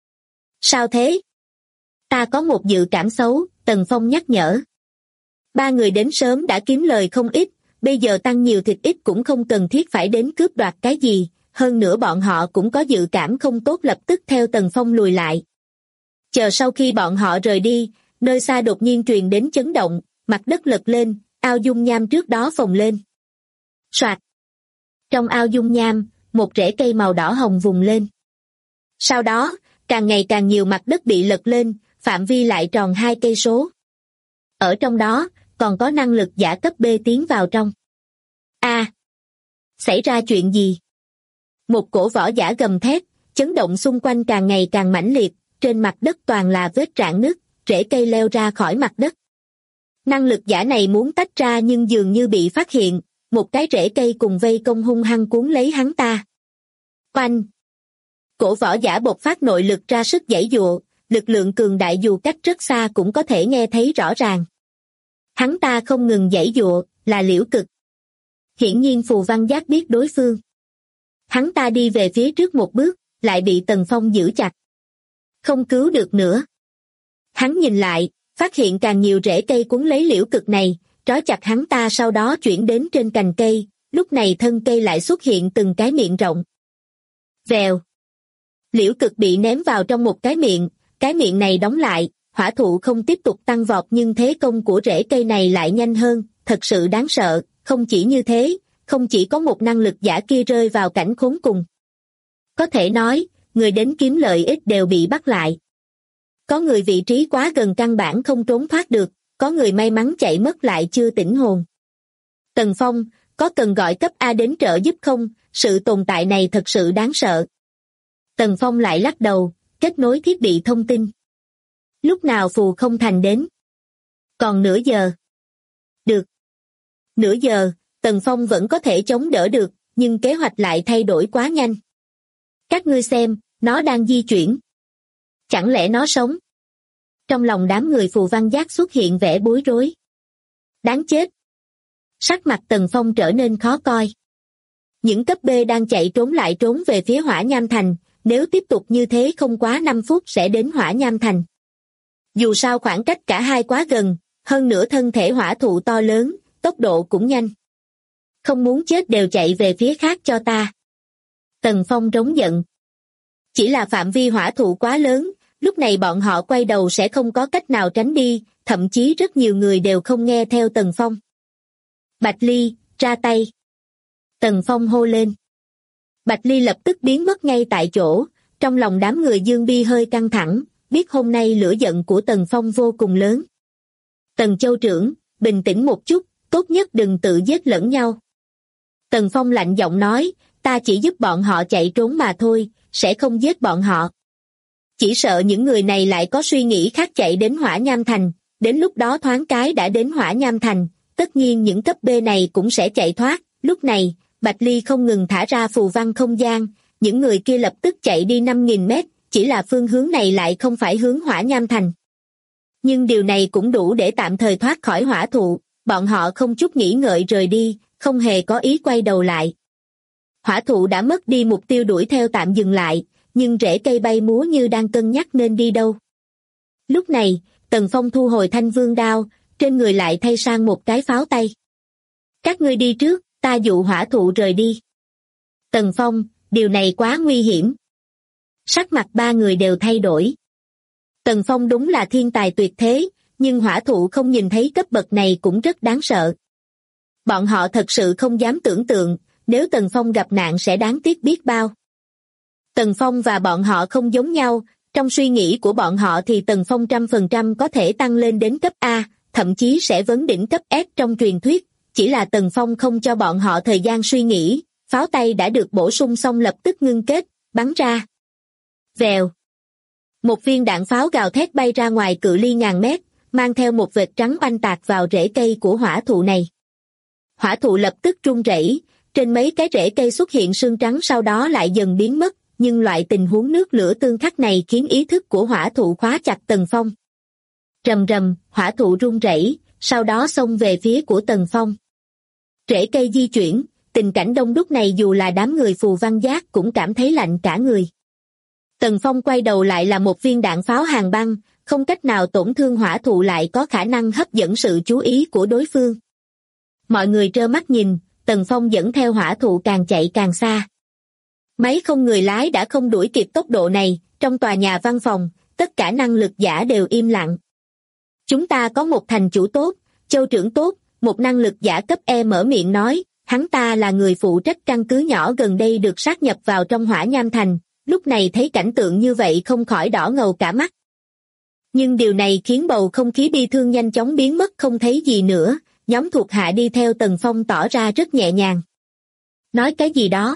Sao thế? Ta có một dự cảm xấu, Tần Phong nhắc nhở. 3 người đến sớm đã kiếm lời không ít, bây giờ tăng nhiều thịt ít cũng không cần thiết phải đến cướp đoạt cái gì, hơn nữa bọn họ cũng có dự cảm không tốt lập tức theo Tần Phong lùi lại. Chờ sau khi bọn họ rời đi, nơi xa đột nhiên truyền đến chấn động, mặt đất lật lên, ao dung nham trước đó phồng lên. Soạt! Trong ao dung nham, một rễ cây màu đỏ hồng vùng lên. Sau đó, càng ngày càng nhiều mặt đất bị lật lên, phạm vi lại tròn 2 cây số. Ở trong đó, còn có năng lực giả cấp B tiến vào trong. Xảy ra chuyện gì? Một cổ võ giả gầm thét, chấn động xung quanh càng ngày càng mãnh liệt, trên mặt đất toàn là vết rạn nứt, rễ cây leo ra khỏi mặt đất. Năng lực giả này muốn tách ra nhưng dường như bị phát hiện, một cái rễ cây cùng vây công hung hăng cuốn lấy hắn ta. Oanh! Cổ võ giả bộc phát nội lực ra sức giãy giụa, lực lượng cường đại dù cách rất xa cũng có thể nghe thấy rõ ràng. Hắn ta không ngừng giãy giụa, là Liễu Cực. Hiển nhiên Phù Văn Giác biết đối phương. Hắn ta đi về phía trước một bước, lại bị Tần Phong giữ chặt. Không cứu được nữa. Hắn nhìn lại, phát hiện càng nhiều rễ cây cuốn lấy Liễu Cực này, trói chặt hắn ta sau đó chuyển đến trên cành cây, lúc này thân cây lại xuất hiện từng cái miệng rộng. Vèo. Liễu Cực bị ném vào trong một cái miệng này đóng lại, hỏa thụ không tiếp tục tăng vọt nhưng thế công của rễ cây này lại nhanh hơn, thật sự đáng sợ, không chỉ như thế, không chỉ có một năng lực giả kia rơi vào cảnh khốn cùng. Có thể nói, người đến kiếm lợi ích đều bị bắt lại. Có người vị trí quá gần căn bản không trốn thoát được, có người may mắn chạy mất lại chưa tỉnh hồn. Tần Phong, có cần gọi cấp A đến trợ giúp không? Sự tồn tại này thật sự đáng sợ. Tần Phong lại lắc đầu, kết nối thiết bị thông tin. Lúc nào Phù Không Thành đến? Còn nửa giờ. Được. Nửa giờ, Tần Phong vẫn có thể chống đỡ được, nhưng kế hoạch lại thay đổi quá nhanh. Các ngươi xem, nó đang di chuyển. Chẳng lẽ nó sống? Trong lòng đám người Phù Văn Giác xuất hiện vẻ bối rối. Đáng chết. Sắc mặt Tần Phong trở nên khó coi. Những cấp B đang chạy trốn lại trốn về phía Hỏa Nham Thành, nếu tiếp tục như thế không quá 5 phút sẽ đến Hỏa Nham Thành. Dù sao khoảng cách cả hai quá gần, hơn nữa thân thể hỏa thụ to lớn, tốc độ cũng nhanh. Không muốn chết đều chạy về phía khác cho ta. Tần Phong rống giận. Chỉ là phạm vi hỏa thụ quá lớn, lúc này bọn họ quay đầu sẽ không có cách nào tránh đi, thậm chí rất nhiều người đều không nghe theo Tần Phong. Bạch Ly, ra tay. Tần Phong hô lên. Bạch Ly lập tức biến mất ngay tại chỗ, trong lòng đám người Dương Bi hơi căng thẳng, biết hôm nay lửa giận của Tần Phong vô cùng lớn. Tần Châu trưởng, bình tĩnh một chút, tốt nhất đừng tự giết lẫn nhau. Tần Phong lạnh giọng nói, ta chỉ giúp bọn họ chạy trốn mà thôi, sẽ không giết bọn họ. Chỉ sợ những người này lại có suy nghĩ khác chạy đến Hỏa Nham Thành, đến lúc đó thoáng cái đã đến Hỏa Nham Thành, tất nhiên những cấp B này cũng sẽ chạy thoát. Lúc này, Bạch Ly không ngừng thả ra phù văn không gian, những người kia lập tức chạy đi 5.000 mét, chỉ là phương hướng này lại không phải hướng Hỏa Nham Thành. Nhưng điều này cũng đủ để tạm thời thoát khỏi hỏa thụ, bọn họ không chút nghĩ ngợi rời đi, không hề có ý quay đầu lại. Hỏa thụ đã mất đi mục tiêu đuổi theo tạm dừng lại, nhưng rễ cây bay múa như đang cân nhắc nên đi đâu. Lúc này, Tần Phong thu hồi thanh vương đao, trên người lại thay sang một cái pháo tay. Các ngươi đi trước, ta dụ hỏa thụ rời đi. Tần Phong, điều này quá nguy hiểm. Sắc mặt ba người đều thay đổi. Tần Phong đúng là thiên tài tuyệt thế, nhưng hỏa thụ không nhìn thấy cấp bậc này cũng rất đáng sợ. Bọn họ thật sự không dám tưởng tượng, nếu Tần Phong gặp nạn sẽ đáng tiếc biết bao. Tần Phong và bọn họ không giống nhau, trong suy nghĩ của bọn họ thì Tần Phong 100% có thể tăng lên đến cấp A, thậm chí sẽ vấn đỉnh cấp S trong truyền thuyết, chỉ là Tần Phong không cho bọn họ thời gian suy nghĩ, pháo tay đã được bổ sung xong lập tức ngưng kết, bắn ra. Vèo. Một viên đạn pháo gào thét bay ra ngoài cự ly ngàn mét, mang theo một vệt trắng oanh tạc vào rễ cây của hỏa thụ này. Hỏa thụ lập tức rung rẩy, trên mấy cái rễ cây xuất hiện sương trắng sau đó lại dần biến mất, nhưng loại tình huống nước lửa tương khắc này khiến ý thức của hỏa thụ khóa chặt Tần Phong. Rầm rầm, hỏa thụ rung rẩy, sau đó xông về phía của Tần Phong. Rễ cây di chuyển, tình cảnh đông đúc này dù là đám người Phù Văn Giác cũng cảm thấy lạnh cả người. Tần Phong quay đầu lại là một viên đạn pháo hàng băng, không cách nào tổn thương hỏa thụ lại có khả năng hấp dẫn sự chú ý của đối phương. Mọi người trơ mắt nhìn, Tần Phong dẫn theo hỏa thụ càng chạy càng xa. Máy không người lái đã không đuổi kịp tốc độ này, trong tòa nhà văn phòng, tất cả năng lực giả đều im lặng. Chúng ta có một thành chủ tốt, Châu trưởng tốt, một năng lực giả cấp E mở miệng nói, hắn ta là người phụ trách căn cứ nhỏ gần đây được sát nhập vào trong Hỏa Nham Thành, lúc này thấy cảnh tượng như vậy không khỏi đỏ ngầu cả mắt. Nhưng điều này khiến bầu không khí bi thương nhanh chóng biến mất không thấy gì nữa, nhóm thuộc hạ đi theo Tần Phong tỏ ra rất nhẹ nhàng. Nói cái gì đó?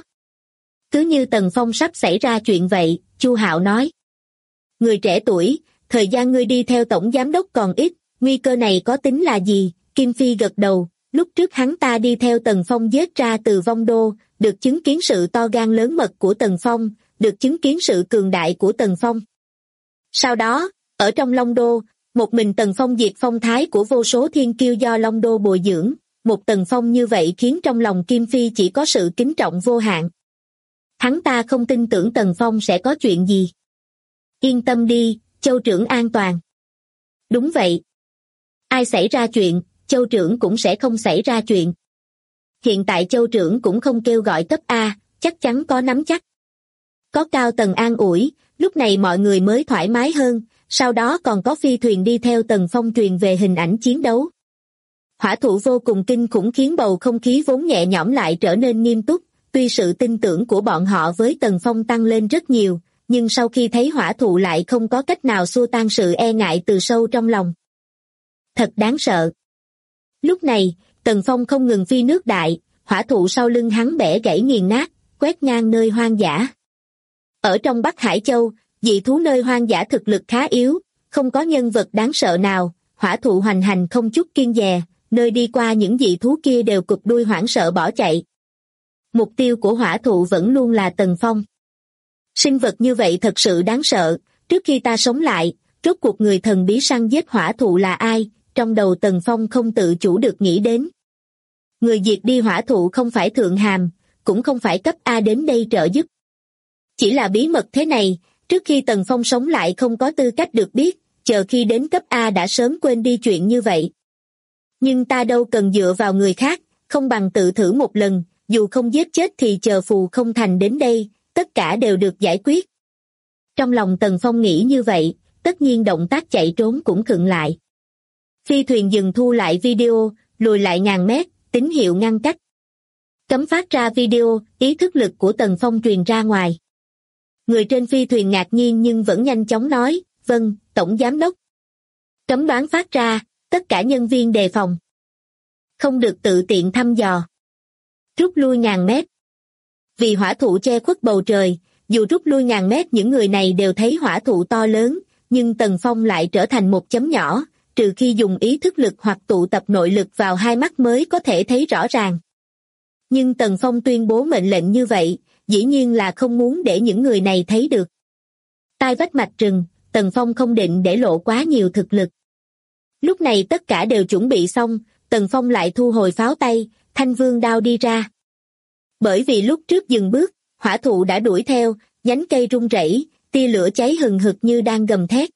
Cứ như Tần Phong sắp xảy ra chuyện vậy, Chu Hạo nói. Người trẻ tuổi, thời gian ngươi đi theo tổng giám đốc còn ít, nguy cơ này có tính là gì? Kim Phi gật đầu, lúc trước hắn ta đi theo Tần Phong giết ra từ Vong Đô, được chứng kiến sự to gan lớn mật của Tần Phong, được chứng kiến sự cường đại của Tần Phong. Sau đó, ở trong Long Đô, một mình Tần Phong diệt phong thái của vô số thiên kiêu do Long Đô bồi dưỡng, một Tần Phong như vậy khiến trong lòng Kim Phi chỉ có sự kính trọng vô hạn. Hắn ta không tin tưởng Tần Phong sẽ có chuyện gì. Yên tâm đi, Châu trưởng an toàn. Đúng vậy. Ai xảy ra chuyện, Châu trưởng cũng sẽ không xảy ra chuyện. Hiện tại Châu trưởng cũng không kêu gọi cấp A, chắc chắn có nắm chắc. Có Cao Tần an ủi, lúc này mọi người mới thoải mái hơn, sau đó còn có phi thuyền đi theo Tần Phong truyền về hình ảnh chiến đấu. Hỏa thụ vô cùng kinh khủng khiến bầu không khí vốn nhẹ nhõm lại trở nên nghiêm túc, tuy sự tin tưởng của bọn họ với Tần Phong tăng lên rất nhiều, nhưng sau khi thấy hỏa thụ lại không có cách nào xua tan sự e ngại từ sâu trong lòng. Thật đáng sợ. Lúc này, Tần Phong không ngừng phi nước đại, hỏa thụ sau lưng hắn bẻ gãy nghiền nát, quét ngang nơi hoang dã. Ở trong Bắc Hải Châu, Dị thú nơi hoang dã thực lực khá yếu, không có nhân vật đáng sợ nào, hỏa thụ hoành hành không chút kiêng dè, nơi đi qua những dị thú kia đều cụp đuôi hoảng sợ bỏ chạy. Mục tiêu của hỏa thụ vẫn luôn là Tần Phong. Sinh vật như vậy thật sự đáng sợ, trước khi ta sống lại, rốt cuộc người thần bí săn giết hỏa thụ là ai, trong đầu Tần Phong không tự chủ được nghĩ đến. Người diệt đi hỏa thụ không phải Thượng Hàm, cũng không phải cấp A đến đây trợ giúp. Chỉ là bí mật thế này, trước khi Tần Phong sống lại không có tư cách được biết, chờ khi đến cấp A đã sớm quên đi chuyện như vậy. Nhưng ta đâu cần dựa vào người khác, không bằng tự thử một lần, dù không giết chết thì chờ Phù Không Thành đến đây, tất cả đều được giải quyết. Trong lòng Tần Phong nghĩ như vậy, tất nhiên động tác chạy trốn cũng khựng lại. Phi thuyền dừng thu lại video, lùi lại ngàn mét, tín hiệu ngăn cách. Cấm phát ra video, ý thức lực của Tần Phong truyền ra ngoài. Người trên phi thuyền ngạc nhiên nhưng vẫn nhanh chóng nói, vâng, Tổng Giám đốc. Cấm đoán phát ra, tất cả nhân viên đề phòng. Không được tự tiện thăm dò. Rút lui ngàn mét. Vì hỏa thụ che khuất bầu trời, dù rút lui ngàn mét những người này đều thấy hỏa thụ to lớn, nhưng Tần Phong lại trở thành một chấm nhỏ, trừ khi dùng ý thức lực hoặc tụ tập nội lực vào hai mắt mới có thể thấy rõ ràng. Nhưng Tần Phong tuyên bố mệnh lệnh như vậy, dĩ nhiên là không muốn để những người này thấy được. Tai vách mạch rừng, Tần Phong không định để lộ quá nhiều thực lực. Lúc này tất cả đều chuẩn bị xong, Tần Phong lại thu hồi pháo tay, thanh vương đao đi ra. Bởi vì lúc trước dừng bước, hỏa thụ đã đuổi theo, nhánh cây rung rẩy, tia lửa cháy hừng hực như đang gầm thét.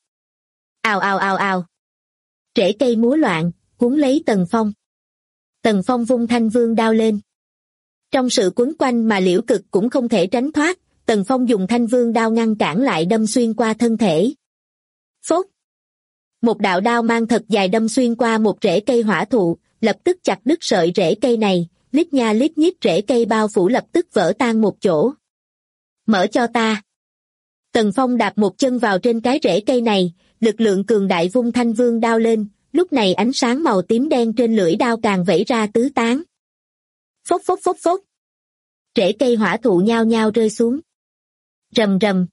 Ào ào ào ào. Rễ cây múa loạn, cuốn lấy Tần Phong. Tần Phong vung thanh vương đao lên. Trong sự quấn quanh mà Liễu Cực cũng không thể tránh thoát, Tần Phong dùng thanh vương đao ngăn cản lại đâm xuyên qua thân thể. Phốt! Một đạo đao mang thật dài đâm xuyên qua một rễ cây hỏa thụ, lập tức chặt đứt sợi rễ cây này, lít nha lít nhít rễ cây bao phủ lập tức vỡ tan một chỗ. Mở cho ta! Tần Phong đạp một chân vào trên cái rễ cây này, lực lượng cường đại vung thanh vương đao lên, lúc này ánh sáng màu tím đen trên lưỡi đao càng vẩy ra tứ tán. Phốc phốc phốc phốc. Rễ cây hỏa thụ nhao nhao rơi xuống. Rầm rầm.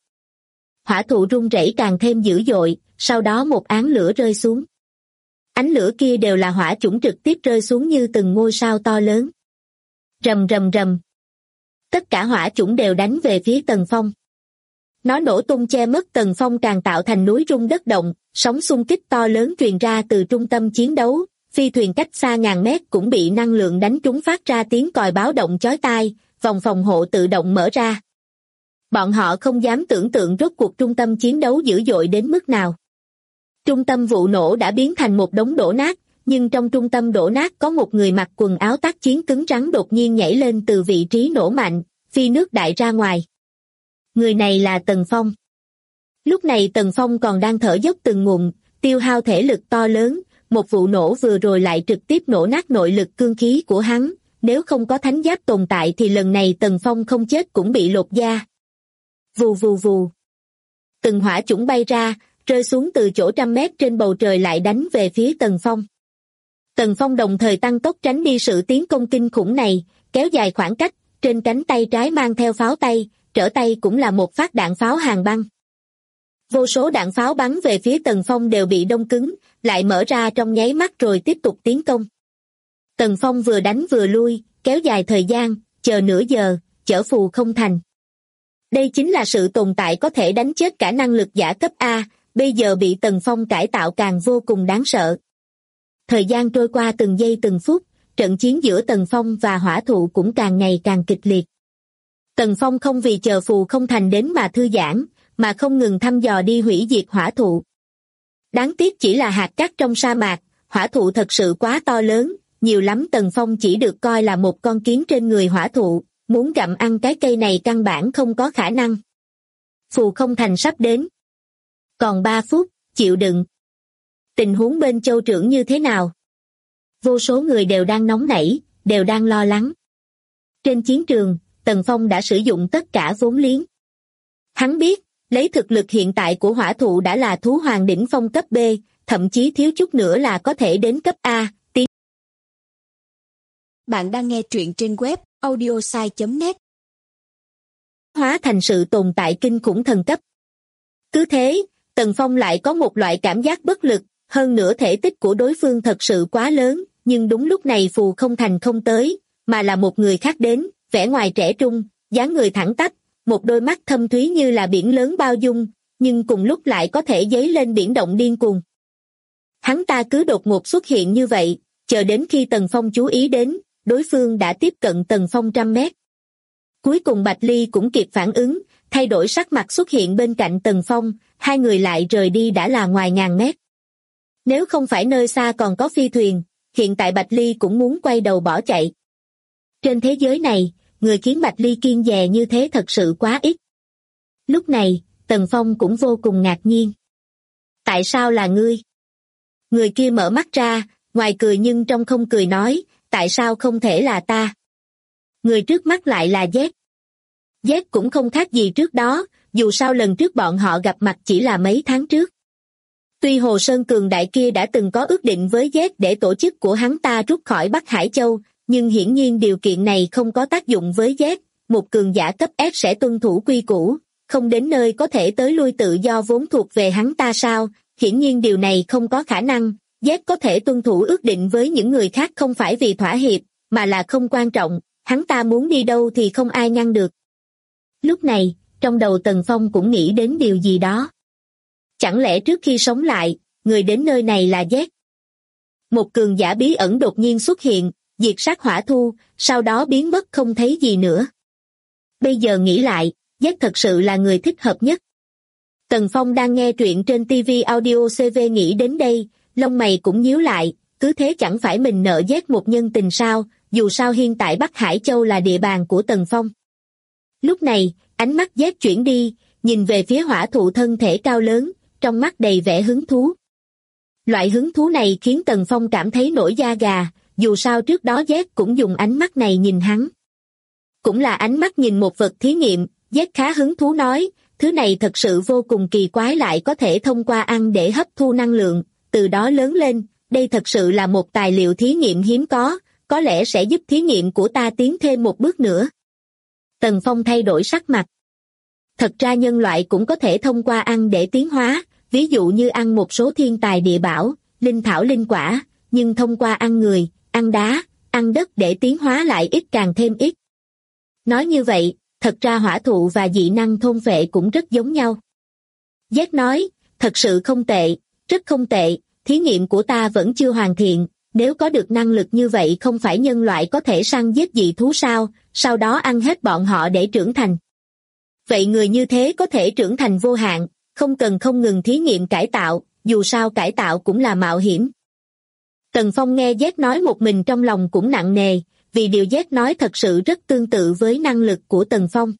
Hỏa thụ rung rẩy càng thêm dữ dội, sau đó một áng lửa rơi xuống. Ánh lửa kia đều là hỏa chủng trực tiếp rơi xuống như từng ngôi sao to lớn. Rầm rầm rầm. Tất cả hỏa chủng đều đánh về phía Tần Phong. Nó nổ tung che mất Tần Phong càng tạo thành núi rung đất động, sóng xung kích to lớn truyền ra từ trung tâm chiến đấu, phi thuyền cách xa ngàn mét cũng bị năng lượng đánh trúng phát ra tiếng còi báo động chói tai, vòng phòng hộ tự động mở ra. Bọn họ không dám tưởng tượng rốt cuộc trung tâm chiến đấu dữ dội đến mức nào. Trung tâm vụ nổ đã biến thành một đống đổ nát, nhưng trong trung tâm đổ nát có một người mặc quần áo tác chiến cứng rắn đột nhiên nhảy lên từ vị trí nổ mạnh, phi nước đại ra ngoài. Người này là Tần Phong. Lúc này Tần Phong còn đang thở dốc từng ngụm, tiêu hao thể lực to lớn, một vụ nổ vừa rồi lại trực tiếp nổ nát nội lực cương khí của hắn, nếu không có thánh giáp tồn tại thì lần này Tần Phong không chết cũng bị lột da. Vù vù vù. Từng hỏa chủng bay ra, rơi xuống từ chỗ trăm mét trên bầu trời lại đánh về phía Tần Phong. Tần Phong đồng thời tăng tốc tránh đi sự tiến công kinh khủng này, kéo dài khoảng cách, trên cánh tay trái mang theo pháo tay, trở tay cũng là một phát đạn pháo hàng băng. Vô số đạn pháo bắn về phía Tần Phong đều bị đông cứng, lại mở ra trong nháy mắt rồi tiếp tục tiến công. Tần Phong vừa đánh vừa lui, kéo dài thời gian, chờ nửa giờ, chở Phù Không Thành. Đây chính là sự tồn tại có thể đánh chết cả năng lực giả cấp A, bây giờ bị Tần Phong cải tạo càng vô cùng đáng sợ. Thời gian trôi qua từng giây từng phút, trận chiến giữa Tần Phong và hỏa thụ cũng càng ngày càng kịch liệt. Tần Phong không vì chờ Phù Không Thành đến mà thư giãn, mà không ngừng thăm dò đi hủy diệt hỏa thụ. Đáng tiếc chỉ là hạt cát trong sa mạc, hỏa thụ thật sự quá to lớn, nhiều lắm Tần Phong chỉ được coi là một con kiến trên người hỏa thụ, muốn gặm ăn cái cây này căn bản không có khả năng. Phù Không Thành sắp đến. Còn 3 phút, chịu đựng. Tình huống bên Châu Trưởng như thế nào? Vô số người đều đang nóng nảy, đều đang lo lắng. Trên chiến trường, Tần Phong đã sử dụng tất cả vốn liếng. Hắn biết, lấy thực lực hiện tại của hỏa thụ đã là thú hoàng đỉnh phong cấp B, thậm chí thiếu chút nữa là có thể đến cấp A. Bạn đang nghe truyện trên web audiosai.net. Hóa thành sự tồn tại kinh khủng thần cấp. Cứ thế, Tần Phong lại có một loại cảm giác bất lực, hơn nữa thể tích của đối phương thật sự quá lớn, nhưng đúng lúc này Phù Không Thành không tới, mà là một người khác đến, vẻ ngoài trẻ trung, dáng người thẳng tắp, một đôi mắt thâm thúy như là biển lớn bao dung, nhưng cùng lúc lại có thể dấy lên biển động điên cuồng. Hắn ta cứ đột ngột xuất hiện như vậy, chờ đến khi Tần Phong chú ý đến, đối phương đã tiếp cận Tần Phong 100 mét. Cuối cùng Bạch Ly cũng kịp phản ứng, thay đổi sắc mặt xuất hiện bên cạnh Tần Phong, hai người lại rời đi đã là ngoài ngàn mét. Nếu không phải nơi xa còn có phi thuyền, hiện tại Bạch Ly cũng muốn quay đầu bỏ chạy. Trên thế giới này, người khiến Bạch Ly kiêng dè như thế thật sự quá ít. Lúc này, Tần Phong cũng vô cùng ngạc nhiên. Tại sao là ngươi? Người kia mở mắt ra, ngoài cười nhưng trong không cười nói, tại sao không thể là ta? Người trước mắt lại là Z. Z cũng không khác gì trước đó, dù sao lần trước bọn họ gặp mặt chỉ là mấy tháng trước. Tuy Hồ Sơn cường đại kia đã từng có ước định với Z để tổ chức của hắn ta rút khỏi Bắc Hải Châu, nhưng hiển nhiên điều kiện này không có tác dụng với Z, một cường giả cấp S sẽ tuân thủ quy củ, không đến nơi có thể tới lui tự do vốn thuộc về hắn ta sao, hiển nhiên điều này không có khả năng, Z có thể tuân thủ ước định với những người khác không phải vì thỏa hiệp, mà là không quan trọng, hắn ta muốn đi đâu thì không ai ngăn được. Lúc này, trong đầu Tần Phong cũng nghĩ đến điều gì đó. Chẳng lẽ trước khi sống lại, người đến nơi này là Z? Một cường giả bí ẩn đột nhiên xuất hiện, diệt sát Hỏa Thu, sau đó biến mất không thấy gì nữa. Bây giờ nghĩ lại, Z thật sự là người thích hợp nhất. Tần Phong đang nghe truyện trên TV Audio CV nghĩ đến đây, lông mày cũng nhíu lại, cứ thế chẳng phải mình nợ Z một nhân tình sao, dù sao hiện tại Bắc Hải Châu là địa bàn của Tần Phong. Lúc này, ánh mắt Z chuyển đi, nhìn về phía Hỏa Thụ thân thể cao lớn, trong mắt đầy vẻ hứng thú. Loại hứng thú này khiến Tần Phong cảm thấy nổi da gà, dù sao trước đó Z cũng dùng ánh mắt này nhìn hắn. Cũng là ánh mắt nhìn một vật thí nghiệm, Z khá hứng thú nói, thứ này thật sự vô cùng kỳ quái lại có thể thông qua ăn để hấp thu năng lượng, từ đó lớn lên, đây thật sự là một tài liệu thí nghiệm hiếm có lẽ sẽ giúp thí nghiệm của ta tiến thêm một bước nữa. Tần Phong thay đổi sắc mặt. Thật ra nhân loại cũng có thể thông qua ăn để tiến hóa, ví dụ như ăn một số thiên tài địa bảo, linh thảo linh quả, nhưng thông qua ăn người, ăn đá, ăn đất để tiến hóa lại ít càng thêm ít. Nói như vậy, thật ra Hỏa Thụ và dị năng thôn vệ cũng rất giống nhau. Z nói, thật sự không tệ, rất không tệ, thí nghiệm của ta vẫn chưa hoàn thiện, nếu có được năng lực như vậy không phải nhân loại có thể săn giết dị thú sao, sau đó ăn hết bọn họ để trưởng thành. Vậy người như thế có thể trưởng thành vô hạn, không cần không ngừng thí nghiệm cải tạo, dù sao cải tạo cũng là mạo hiểm. Tần Phong nghe Z nói một mình trong lòng cũng nặng nề, vì điều Z nói thật sự rất tương tự với năng lực của Tần Phong.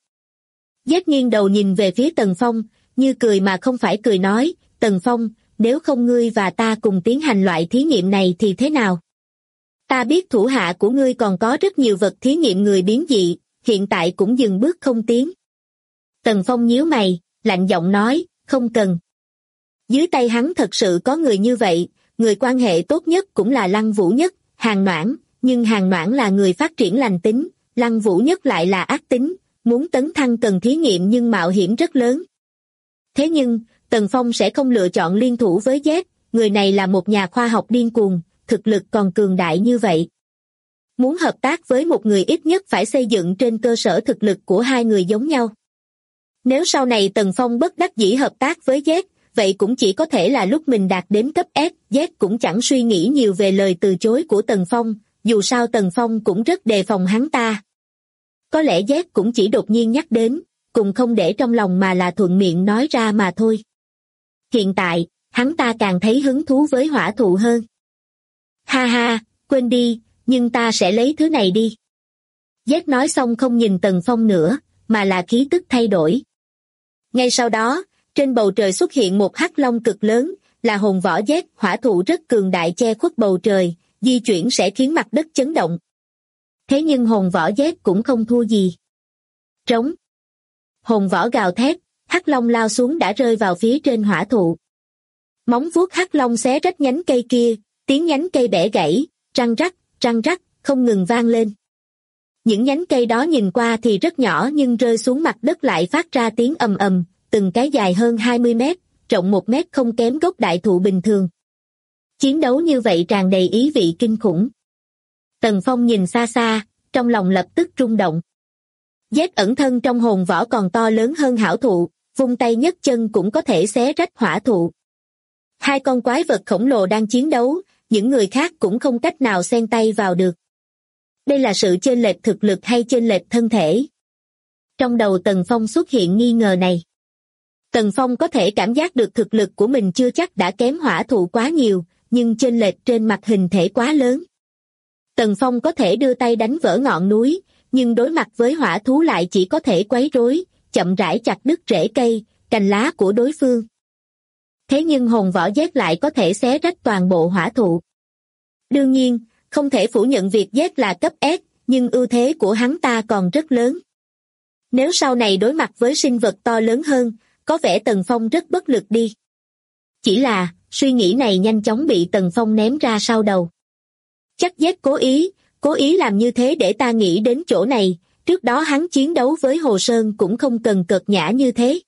Z nghiêng đầu nhìn về phía Tần Phong, như cười mà không phải cười nói, Tần Phong, nếu không ngươi và ta cùng tiến hành loại thí nghiệm này thì thế nào? Ta biết thủ hạ của ngươi còn có rất nhiều vật thí nghiệm người biến dị, hiện tại cũng dừng bước không tiến. Tần Phong nhíu mày, lạnh giọng nói, không cần. Dưới tay hắn thật sự có người như vậy, người quan hệ tốt nhất cũng là Lăng Vũ Nhất, Hàn Noãn, nhưng Hàn Noãn là người phát triển lành tính, Lăng Vũ Nhất lại là ác tính, muốn tấn thăng cần thí nghiệm nhưng mạo hiểm rất lớn. Thế nhưng, Tần Phong sẽ không lựa chọn liên thủ với Z, người này là một nhà khoa học điên cuồng, thực lực còn cường đại như vậy. Muốn hợp tác với một người ít nhất phải xây dựng trên cơ sở thực lực của hai người giống nhau. Nếu sau này Tần Phong bất đắc dĩ hợp tác với Z, vậy cũng chỉ có thể là lúc mình đạt đến cấp S, Z cũng chẳng suy nghĩ nhiều về lời từ chối của Tần Phong, dù sao Tần Phong cũng rất đề phòng hắn ta. Có lẽ Z cũng chỉ đột nhiên nhắc đến, cùng không để trong lòng mà là thuận miệng nói ra mà thôi. Hiện tại, hắn ta càng thấy hứng thú với Hỏa Thụ hơn. Ha ha, quên đi, nhưng ta sẽ lấy thứ này đi. Z nói xong không nhìn Tần Phong nữa, mà là khí tức thay đổi. Ngay sau đó, trên bầu trời xuất hiện một hắc long cực lớn, là hồn võ Z, Hỏa Thụ rất cường đại che khuất bầu trời, di chuyển sẽ khiến mặt đất chấn động. Thế nhưng hồn võ Z cũng không thua gì. Trống. Hồn võ gào thét, hắc long lao xuống đã rơi vào phía trên Hỏa Thụ. Móng vuốt hắc long xé rách nhánh cây kia, tiếng nhánh cây bẻ gãy, răng rắc, không ngừng vang lên. Những nhánh cây đó nhìn qua thì rất nhỏ nhưng rơi xuống mặt đất lại phát ra tiếng ầm ầm, từng cái dài hơn 20 mét, rộng 1 mét không kém gốc đại thụ bình thường. Chiến đấu như vậy tràn đầy ý vị kinh khủng. Tần Phong nhìn xa xa, trong lòng lập tức rung động. Giác ẩn thân trong hồn võ còn to lớn hơn hảo thụ, vung tay nhấc chân cũng có thể xé rách hỏa thụ. Hai con quái vật khổng lồ đang chiến đấu, những người khác cũng không cách nào xen tay vào được. Đây là sự chênh lệch thực lực hay chênh lệch thân thể? Trong đầu Tần Phong xuất hiện nghi ngờ này. Tần Phong có thể cảm giác được thực lực của mình chưa chắc đã kém hỏa thụ quá nhiều, nhưng chênh lệch trên mặt hình thể quá lớn. Tần Phong có thể đưa tay đánh vỡ ngọn núi, nhưng đối mặt với hỏa thú lại chỉ có thể quấy rối, chậm rãi chặt đứt rễ cây, cành lá của đối phương. Thế nhưng hồn võ giác lại có thể xé rách toàn bộ hỏa thụ. Đương nhiên, không thể phủ nhận việc giác là cấp S, nhưng ưu thế của hắn ta còn rất lớn. Nếu sau này đối mặt với sinh vật to lớn hơn, có vẻ Tần Phong rất bất lực đi. Chỉ là, suy nghĩ này nhanh chóng bị Tần Phong ném ra sau đầu. Chắc giác cố ý làm như thế để ta nghĩ đến chỗ này, trước đó hắn chiến đấu với Hồ Sơn cũng không cần cợt nhã như thế.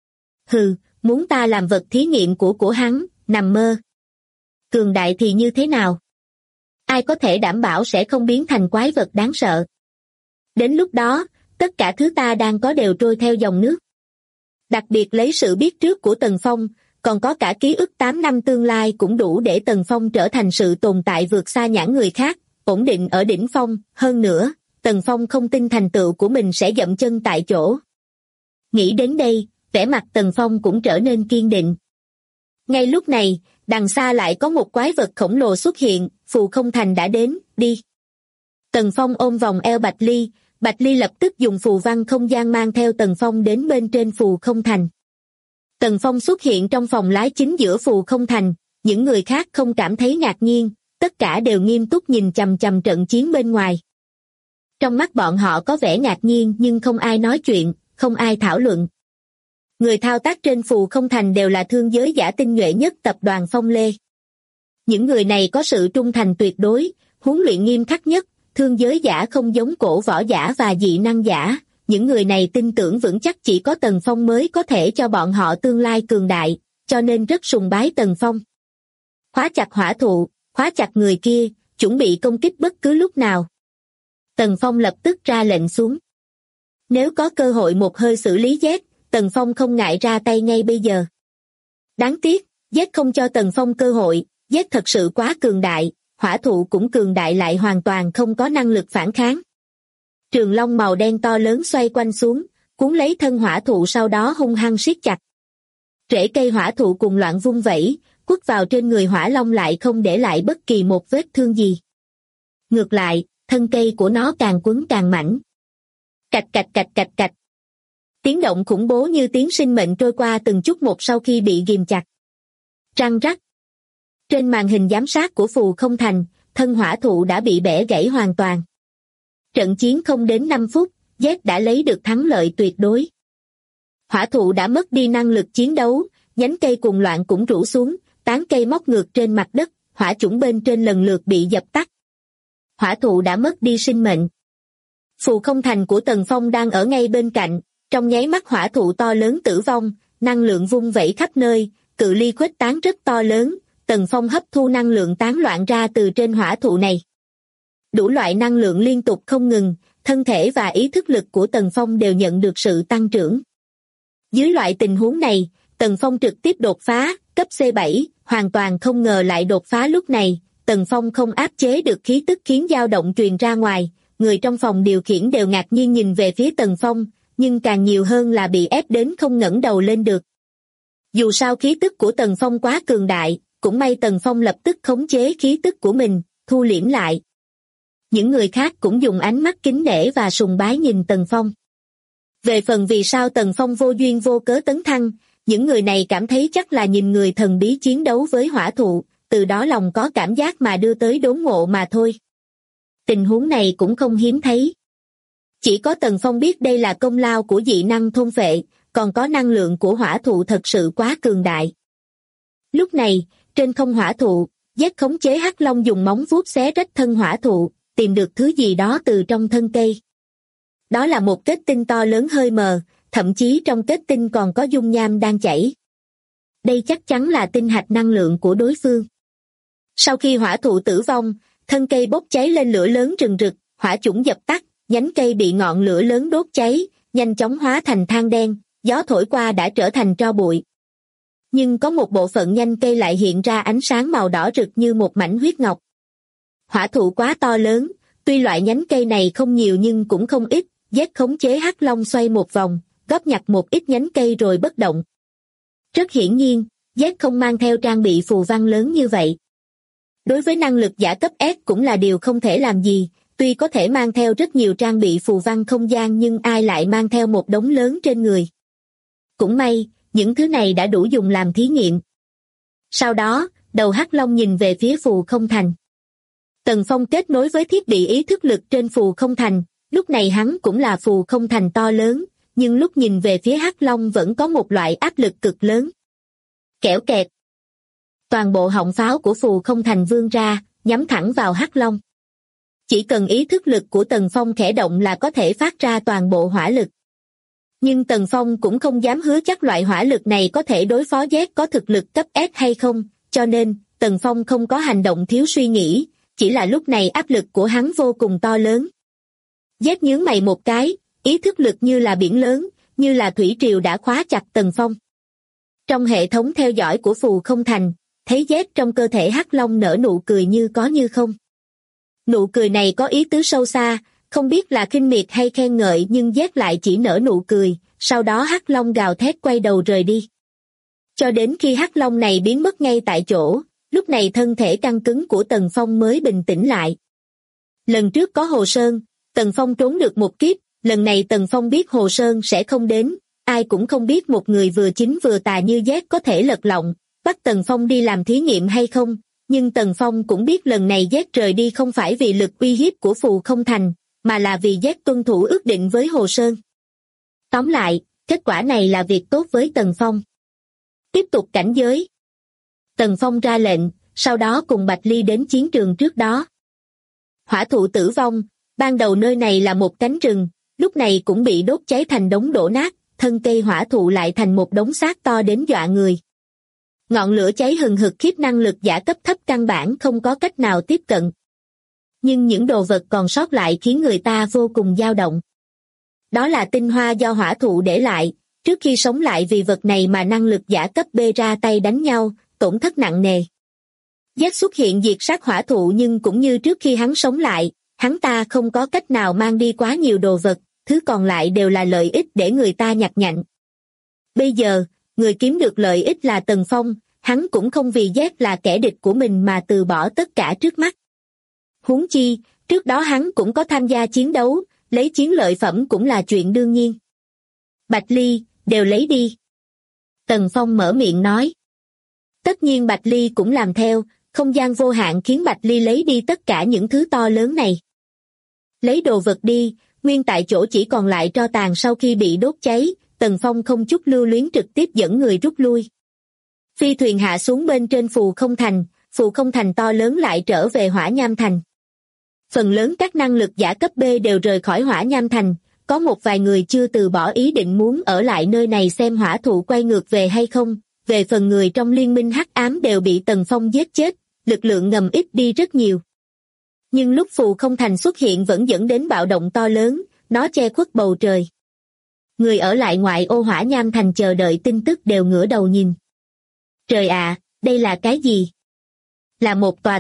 Hừ, muốn ta làm vật thí nghiệm của hắn, nằm mơ. Cường đại thì như thế nào? Ai có thể đảm bảo sẽ không biến thành quái vật đáng sợ? Đến lúc đó, tất cả thứ ta đang có đều trôi theo dòng nước. Đặc biệt lấy sự biết trước của Tần Phong, còn có cả ký ức 8 năm tương lai cũng đủ để Tần Phong trở thành sự tồn tại vượt xa nhãn người khác, ổn định ở đỉnh phong. Hơn nữa, Tần Phong không tin thành tựu của mình sẽ dậm chân tại chỗ. Nghĩ đến đây, vẻ mặt Tần Phong cũng trở nên kiên định. Ngay lúc này, đằng xa lại có một quái vật khổng lồ xuất hiện, Phù Không Thành đã đến, đi. Tần Phong ôm vòng eo Bạch Ly lập tức dùng phù văn không gian mang theo Tần Phong đến bên trên Phù Không Thành. Tần Phong xuất hiện trong phòng lái chính giữa Phù Không Thành, những người khác không cảm thấy ngạc nhiên, tất cả đều nghiêm túc nhìn chằm chằm trận chiến bên ngoài. Trong mắt bọn họ có vẻ ngạc nhiên nhưng không ai nói chuyện, không ai thảo luận. Người thao tác trên Phù Không Thành đều là thương giới giả tinh nhuệ nhất tập đoàn Phong Lê. Những người này có sự trung thành tuyệt đối, huấn luyện nghiêm khắc nhất, thương giới giả không giống cổ võ giả và dị năng giả. Những người này tin tưởng vững chắc chỉ có Tần Phong mới có thể cho bọn họ tương lai cường đại, cho nên rất sùng bái Tần Phong. Khóa chặt hỏa thụ, khóa chặt người kia, chuẩn bị công kích bất cứ lúc nào. Tần Phong lập tức ra lệnh xuống. Nếu có cơ hội một hơi xử lý Z, Tần Phong không ngại ra tay ngay bây giờ. Đáng tiếc, Z không cho Tần Phong cơ hội, Z thật sự quá cường đại, hỏa thụ cũng cường đại lại hoàn toàn không có năng lực phản kháng. Trường long màu đen to lớn xoay quanh xuống, cuốn lấy thân hỏa thụ sau đó hung hăng siết chặt. Rễ cây hỏa thụ cùng loạn vung vẩy, quất vào trên người hỏa long lại không để lại bất kỳ một vết thương gì. Ngược lại, thân cây của nó càng quấn càng mảnh. Cạch cạch cạch cạch cạch. Tiếng động khủng bố như tiếng sinh mệnh trôi qua từng chút một sau khi bị ghìm chặt. Răng rắc. Trên màn hình giám sát của Phù Không Thành, thân hỏa thụ đã bị bẻ gãy hoàn toàn. Trận chiến không đến 5 phút, Z đã lấy được thắng lợi tuyệt đối. Hỏa thụ đã mất đi năng lực chiến đấu, nhánh cây cuồng loạn cũng rũ xuống, tán cây móc ngược trên mặt đất, hỏa chủng bên trên lần lượt bị dập tắt. Hỏa thụ đã mất đi sinh mệnh. Phù Không Thành của Tần Phong đang ở ngay bên cạnh, trong nháy mắt hỏa thụ to lớn tử vong, năng lượng vung vẩy khắp nơi, cự ly khuếch tán rất to lớn, Tần Phong hấp thu năng lượng tán loạn ra từ trên hỏa thụ này. Đủ loại năng lượng liên tục không ngừng, thân thể và ý thức lực của Tần Phong đều nhận được sự tăng trưởng. Dưới loại tình huống này, Tần Phong trực tiếp đột phá, cấp C7, hoàn toàn không ngờ lại đột phá lúc này, Tần Phong không áp chế được khí tức khiến dao động truyền ra ngoài, người trong phòng điều khiển đều ngạc nhiên nhìn về phía Tần Phong, nhưng càng nhiều hơn là bị ép đến không ngẩng đầu lên được. Dù sao khí tức của Tần Phong quá cường đại, cũng may Tần Phong lập tức khống chế khí tức của mình, thu liễm lại. Những người khác cũng dùng ánh mắt kính nể và sùng bái nhìn Tần Phong. Về phần vì sao Tần Phong vô duyên vô cớ tấn thăng, những người này cảm thấy chắc là nhìn người thần bí chiến đấu với hỏa thụ, từ đó lòng có cảm giác mà đưa tới đốn ngộ mà thôi. Tình huống này cũng không hiếm thấy. Chỉ có Tần Phong biết đây là công lao của dị năng thôn phệ, còn có năng lượng của hỏa thụ thật sự quá cường đại. Lúc này, trên không hỏa thụ, Z khống chế hắc long dùng móng vuốt xé rách thân hỏa thụ, tìm được thứ gì đó từ trong thân cây. Đó là một kết tinh to lớn hơi mờ, thậm chí trong kết tinh còn có dung nham đang chảy. Đây chắc chắn là tinh hạch năng lượng của đối phương. Sau khi hỏa thụ tử vong, thân cây bốc cháy lên lửa lớn rừng rực, hỏa chủng dập tắt, nhánh cây bị ngọn lửa lớn đốt cháy, nhanh chóng hóa thành than đen, gió thổi qua đã trở thành tro bụi. Nhưng có một bộ phận nhánh cây lại hiện ra ánh sáng màu đỏ rực như một mảnh huyết ngọc. Hỏa thụ quá to lớn, tuy loại nhánh cây này không nhiều nhưng cũng không ít, Zed khống chế hắc long xoay một vòng, góp nhặt một ít nhánh cây rồi bất động. Rất hiển nhiên, Zed không mang theo trang bị phù văn lớn như vậy. Đối với năng lực giả cấp S cũng là điều không thể làm gì, tuy có thể mang theo rất nhiều trang bị phù văn không gian nhưng ai lại mang theo một đống lớn trên người. Cũng may, những thứ này đã đủ dùng làm thí nghiệm. Sau đó, đầu hắc long nhìn về phía phù không thành. Tần Phong kết nối với thiết bị ý thức lực trên phù không thành, lúc này hắn cũng là phù không thành to lớn, nhưng lúc nhìn về phía hắc long vẫn có một loại áp lực cực lớn. Kẽo kẹt. Toàn bộ họng pháo của phù không thành vươn ra, nhắm thẳng vào hắc long. Chỉ cần ý thức lực của Tần Phong khẽ động là có thể phát ra toàn bộ hỏa lực. Nhưng Tần Phong cũng không dám hứa chắc loại hỏa lực này có thể đối phó Zed có thực lực cấp S hay không, cho nên, Tần Phong không có hành động thiếu suy nghĩ, chỉ là lúc này áp lực của hắn vô cùng to lớn. Zed nhướng mày một cái, ý thức lực như là biển lớn, như là thủy triều đã khóa chặt Tần Phong. Trong hệ thống theo dõi của phù không thành, thấy Zed trong cơ thể hắc long nở nụ cười như có như không. Nụ cười này có ý tứ sâu xa, không biết là khinh miệt hay khen ngợi nhưng Zed lại chỉ nở nụ cười, sau đó hắc long gào thét quay đầu rời đi. Cho đến khi hắc long này biến mất ngay tại chỗ, lúc này thân thể căng cứng của Tần Phong mới bình tĩnh lại. Lần trước có Hồ Sơn, Tần Phong trốn được một kiếp, lần này Tần Phong biết Hồ Sơn sẽ không đến, ai cũng không biết một người vừa chính vừa tà như Zed có thể lật lọng, bắt Tần Phong đi làm thí nghiệm hay không, nhưng Tần Phong cũng biết lần này Zed rời đi không phải vì lực uy hiếp của phù không thành, mà là vì Zed tuân thủ ước định với Hồ Sơn. Tóm lại, kết quả này là việc tốt với Tần Phong. Tiếp tục cảnh giới. Tần Phong ra lệnh, sau đó cùng Bạch Ly đến chiến trường trước đó. Hỏa thụ tử vong, ban đầu nơi này là một cánh rừng, lúc này cũng bị đốt cháy thành đống đổ nát, thân cây hỏa thụ lại thành một đống xác to đến dọa người. Ngọn lửa cháy hừng hực khiếp năng lực giả cấp thấp căn bản không có cách nào tiếp cận. Nhưng những đồ vật còn sót lại khiến người ta vô cùng dao động. Đó là tinh hoa do hỏa thụ để lại, trước khi sống lại vì vật này mà năng lực giả cấp B ra tay đánh nhau, tổn thất nặng nề. Zed xuất hiện diệt sát hỏa thụ nhưng cũng như trước khi hắn sống lại, hắn ta không có cách nào mang đi quá nhiều đồ vật, thứ còn lại đều là lợi ích để người ta nhặt nhạnh. Bây giờ, người kiếm được lợi ích là Tần Phong, hắn cũng không vì Zed là kẻ địch của mình mà từ bỏ tất cả trước mắt. Huống chi, trước đó hắn cũng có tham gia chiến đấu, lấy chiến lợi phẩm cũng là chuyện đương nhiên. Bạch Ly, đều lấy đi. Tần Phong mở miệng nói. Tất nhiên Bạch Ly cũng làm theo, không gian vô hạn khiến Bạch Ly lấy đi tất cả những thứ to lớn này. Lấy đồ vật đi, nguyên tại chỗ chỉ còn lại tro tàn sau khi bị đốt cháy, Tần Phong không chút lưu luyến trực tiếp dẫn người rút lui. Phi thuyền hạ xuống bên trên phù không thành to lớn lại trở về hỏa nham thành. Phần lớn các năng lực giả cấp B đều rời khỏi hỏa nham thành, có một vài người chưa từ bỏ ý định muốn ở lại nơi này xem hỏa thụ quay ngược về hay không, về phần người trong liên minh hắc ám đều bị Tần Phong giết chết, lực lượng ngầm ít đi rất nhiều. Nhưng lúc phù không thành xuất hiện vẫn dẫn đến bạo động to lớn, nó che khuất bầu trời. Người ở lại ngoại ô hỏa nham thành chờ đợi tin tức đều ngửa đầu nhìn. Trời ạ, đây là cái gì? Là một tòa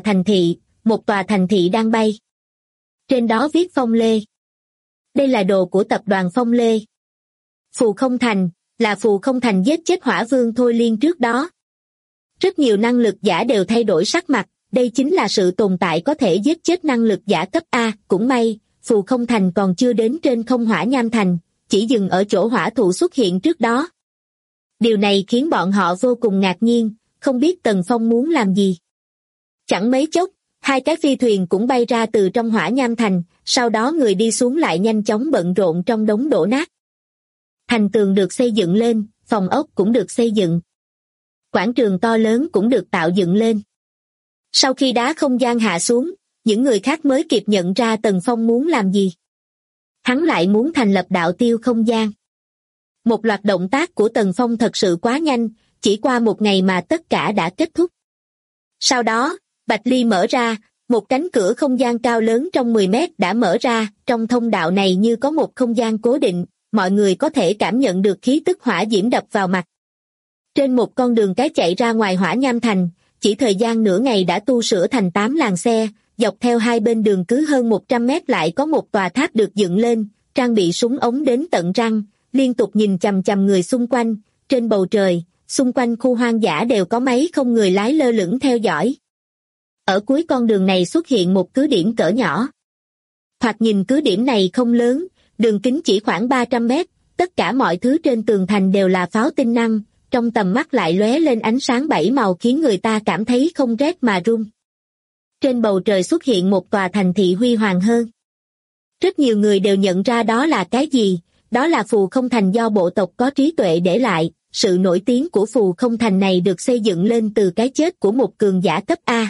thành thị đang bay. Trên đó viết Phong Lê. Đây là đồ của tập đoàn Phong Lê. Phù không thành, là phù không thành giết chết hỏa vương Thôi Liên trước đó. Rất nhiều năng lực giả đều thay đổi sắc mặt, đây chính là sự tồn tại có thể giết chết năng lực giả cấp A, cũng may, phù không thành còn chưa đến trên không hỏa nham thành, chỉ dừng ở chỗ hỏa thụ xuất hiện trước đó. Điều này khiến bọn họ vô cùng ngạc nhiên, không biết Tần Phong muốn làm gì. Chẳng mấy chốc, hai cái phi thuyền cũng bay ra từ trong hỏa nham thành, sau đó người đi xuống lại nhanh chóng bận rộn trong đống đổ nát. Thành tường được xây dựng lên, phòng ốc cũng được xây dựng. Quảng trường to lớn cũng được tạo dựng lên. Sau khi đá không gian hạ xuống, những người khác mới kịp nhận ra Tần Phong muốn làm gì. Hắn lại muốn thành lập đạo tiêu không gian. Một loạt động tác của Tần Phong thật sự quá nhanh, chỉ qua một ngày mà tất cả đã kết thúc. Sau đó, Bạch Ly mở ra, một cánh cửa không gian cao lớn trong 10 mét đã mở ra, trong thông đạo này như có một không gian cố định, mọi người có thể cảm nhận được khí tức hỏa diễm đập vào mặt. Trên một con đường cái chạy ra ngoài Hỏa Nham Thành, chỉ thời gian nửa ngày đã tu sửa thành 8 làn xe, dọc theo hai bên đường cứ hơn 100 mét lại có một tòa tháp được dựng lên, trang bị súng ống đến tận răng, liên tục nhìn chằm chằm người xung quanh, trên bầu trời, xung quanh khu hoang dã đều có máy không người lái lơ lửng theo dõi. Ở cuối con đường này xuất hiện một cứ điểm cỡ nhỏ. Thoạt nhìn cứ điểm này không lớn, đường kính chỉ khoảng 300 mét, tất cả mọi thứ trên tường thành đều là pháo tinh năng, trong tầm mắt lại lóe lên ánh sáng bảy màu khiến người ta cảm thấy không rét mà run. Trên bầu trời xuất hiện một tòa thành thị huy hoàng hơn. Rất nhiều người đều nhận ra đó là cái gì, đó là Phù Không Thành do bộ tộc có trí tuệ để lại. Sự nổi tiếng của Phù Không Thành này được xây dựng lên từ cái chết của một cường giả cấp A.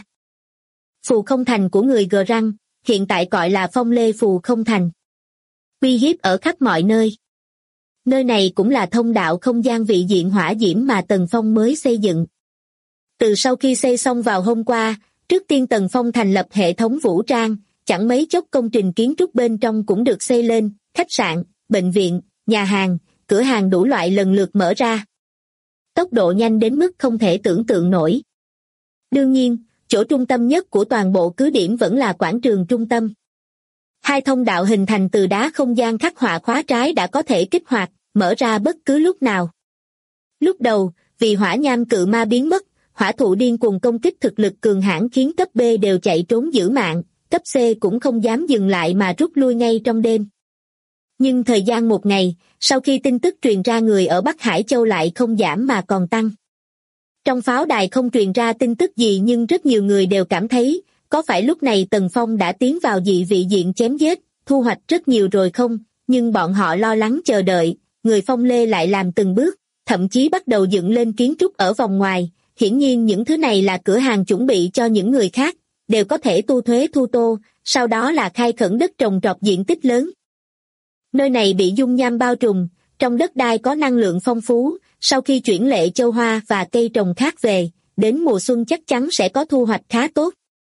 Phù Không Thành của người Gờ Răng, hiện tại gọi là Phong Lê Phù Không Thành. Uy hiếp ở khắp mọi nơi. Nơi này cũng là thông đạo không gian vị diện hỏa diễm mà Tần Phong mới xây dựng. Từ sau khi xây xong vào hôm qua, trước tiên Tần Phong thành lập hệ thống vũ trang, chẳng mấy chốc công trình kiến trúc bên trong cũng được xây lên, khách sạn, bệnh viện, nhà hàng, cửa hàng đủ loại lần lượt mở ra. Tốc độ nhanh đến mức không thể tưởng tượng nổi. Đương nhiên, chỗ trung tâm nhất của toàn bộ cứ điểm vẫn là quảng trường trung tâm. Hai thông đạo hình thành từ đá không gian khắc họa khóa trái đã có thể kích hoạt, mở ra bất cứ lúc nào. Lúc đầu, vì hỏa nham cự ma biến mất, hỏa thụ điên cuồng công kích thực lực cường hãn khiến cấp B đều chạy trốn giữ mạng, cấp C cũng không dám dừng lại mà rút lui ngay trong đêm. Nhưng thời gian một ngày, sau khi tin tức truyền ra người ở Bắc Hải Châu lại không giảm mà còn tăng. Trong pháo đài không truyền ra tin tức gì nhưng rất nhiều người đều cảm thấy, có phải lúc này Tần Phong đã tiến vào dị vị diện chém giết, thu hoạch rất nhiều rồi không? Nhưng bọn họ lo lắng chờ đợi, người Phong Lê lại làm từng bước, thậm chí bắt đầu dựng lên kiến trúc ở vòng ngoài. Hiển nhiên những thứ này là cửa hàng chuẩn bị cho những người khác, đều có thể thu thuế thu tô, sau đó là khai khẩn đất trồng trọt diện tích lớn. Nơi này bị dung nham bao trùm, trong đất đai có năng lượng phong phú, sau khi chuyển lệ châu hoa và cây trồng khác về, đến mùa xuân chắc chắn sẽ có thu hoạch khá tốt.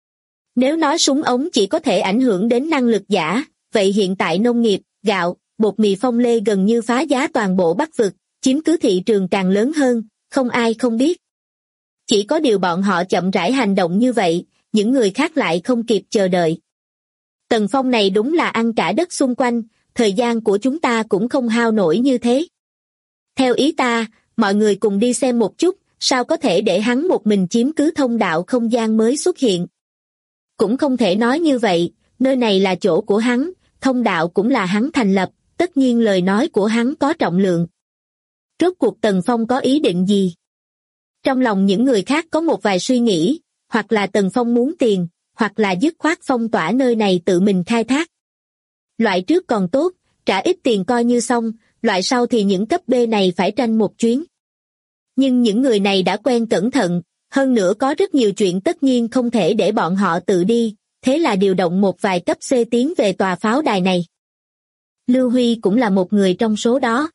Nếu nói súng ống chỉ có thể ảnh hưởng đến năng lực giả, vậy hiện tại nông nghiệp, gạo, bột mì Phong Lê gần như phá giá toàn bộ Bắc vực, chiếm cứ thị trường càng lớn hơn, không ai không biết. Chỉ có điều bọn họ chậm rãi hành động như vậy, những người khác lại không kịp chờ đợi. Tần Phong này đúng là ăn cả đất xung quanh, thời gian của chúng ta cũng không hao nổi như thế. Theo ý ta, mọi người cùng đi xem một chút, sao có thể để hắn một mình chiếm cứ thông đạo không gian mới xuất hiện. Cũng không thể nói như vậy, nơi này là chỗ của hắn, thông đạo cũng là hắn thành lập, tất nhiên lời nói của hắn có trọng lượng. Rốt cuộc Tần Phong có ý định gì? Trong lòng những người khác có một vài suy nghĩ, hoặc là Tần Phong muốn tiền, hoặc là dứt khoát phong tỏa nơi này tự mình khai thác. Loại trước còn tốt, trả ít tiền coi như xong, loại sau thì những cấp B này phải tranh một chuyến. Nhưng những người này đã quen cẩn thận, hơn nữa có rất nhiều chuyện tất nhiên không thể để bọn họ tự đi, thế là điều động một vài cấp C tiến về tòa pháo đài này. Lưu Huy cũng là một người trong số đó.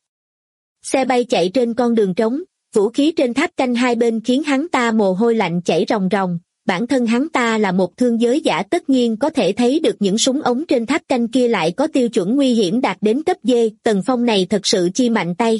Xe bay chạy trên con đường trống, vũ khí trên tháp canh hai bên khiến hắn ta mồ hôi lạnh chảy ròng ròng, bản thân hắn ta là một thương giới giả tất nhiên có thể thấy được những súng ống trên tháp canh kia lại có tiêu chuẩn nguy hiểm đạt đến cấp D, Tần Phong này thật sự chi mạnh tay.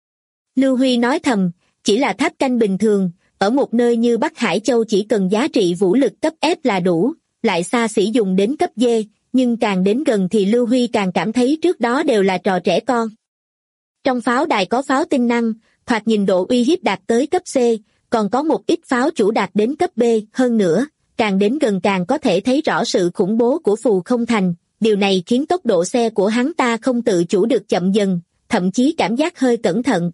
Lưu Huy nói thầm, chỉ là tháp canh bình thường, ở một nơi như Bắc Hải Châu chỉ cần giá trị vũ lực cấp F là đủ, lại xa xỉ dùng đến cấp D, nhưng càng đến gần thì Lưu Huy càng cảm thấy trước đó đều là trò trẻ con. Trong pháo đài có pháo tinh năng, thoạt nhìn độ uy hiếp đạt tới cấp C, còn có một ít pháo chủ đạt đến cấp B, hơn nữa, càng đến gần càng có thể thấy rõ sự khủng bố của Phù Không Thành, điều này khiến tốc độ xe của hắn ta không tự chủ được chậm dần, thậm chí cảm giác hơi cẩn thận.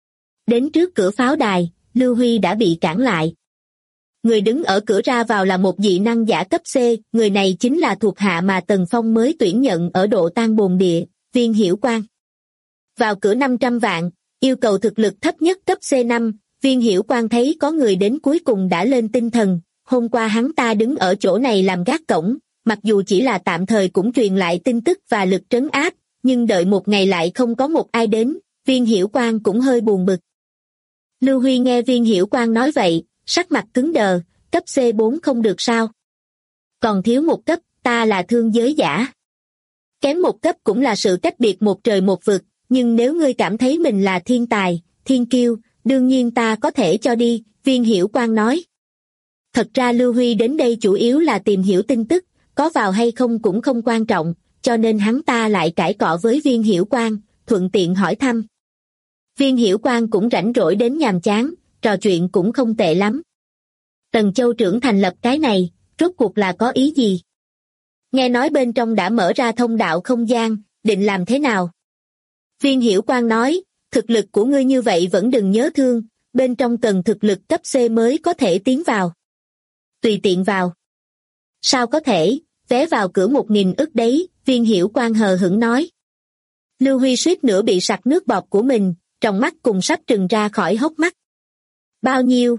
Đến trước cửa pháo đài, Lưu Huy đã bị cản lại. Người đứng ở cửa ra vào là một dị năng giả cấp C, người này chính là thuộc hạ mà Tần Phong mới tuyển nhận ở độ tan bồn địa, Viên Hiểu Quang. Vào cửa 500 vạn, yêu cầu thực lực thấp nhất cấp C5, Viên Hiểu Quang thấy có người đến cuối cùng đã lên tinh thần, hôm qua hắn ta đứng ở chỗ này làm gác cổng, mặc dù chỉ là tạm thời cũng truyền lại tin tức và lực trấn áp, nhưng đợi một ngày lại không có một ai đến, Viên Hiểu Quang cũng hơi buồn bực. Lưu Huy nghe Viên Hiểu Quang nói vậy, sắc mặt cứng đờ, cấp C4 không được sao? Còn thiếu một cấp, ta là thương giới giả. Kém một cấp cũng là sự cách biệt một trời một vực, nhưng nếu ngươi cảm thấy mình là thiên tài, thiên kiêu, đương nhiên ta có thể cho đi, Viên Hiểu Quang nói. Thật ra Lưu Huy đến đây chủ yếu là tìm hiểu tin tức, có vào hay không cũng không quan trọng, cho nên hắn ta lại cãi cọ với Viên Hiểu Quang, thuận tiện hỏi thăm. Viên Hiểu Quang cũng rảnh rỗi đến nhàm chán, trò chuyện cũng không tệ lắm. Tần Châu trưởng thành lập cái này, rốt cuộc là có ý gì? Nghe nói bên trong đã mở ra thông đạo không gian, định làm thế nào? Viên Hiểu Quang nói, thực lực của ngươi như vậy vẫn đừng nhớ thương, bên trong cần thực lực cấp C mới có thể tiến vào. Tùy tiện vào. Sao có thể, vé vào cửa 1.000 ức đấy, Viên Hiểu Quang hờ hững nói. Lưu Huy suýt nữa bị sặc nước bọt của mình, tròng mắt cùng sắp trừng ra khỏi hốc mắt. Bao nhiêu?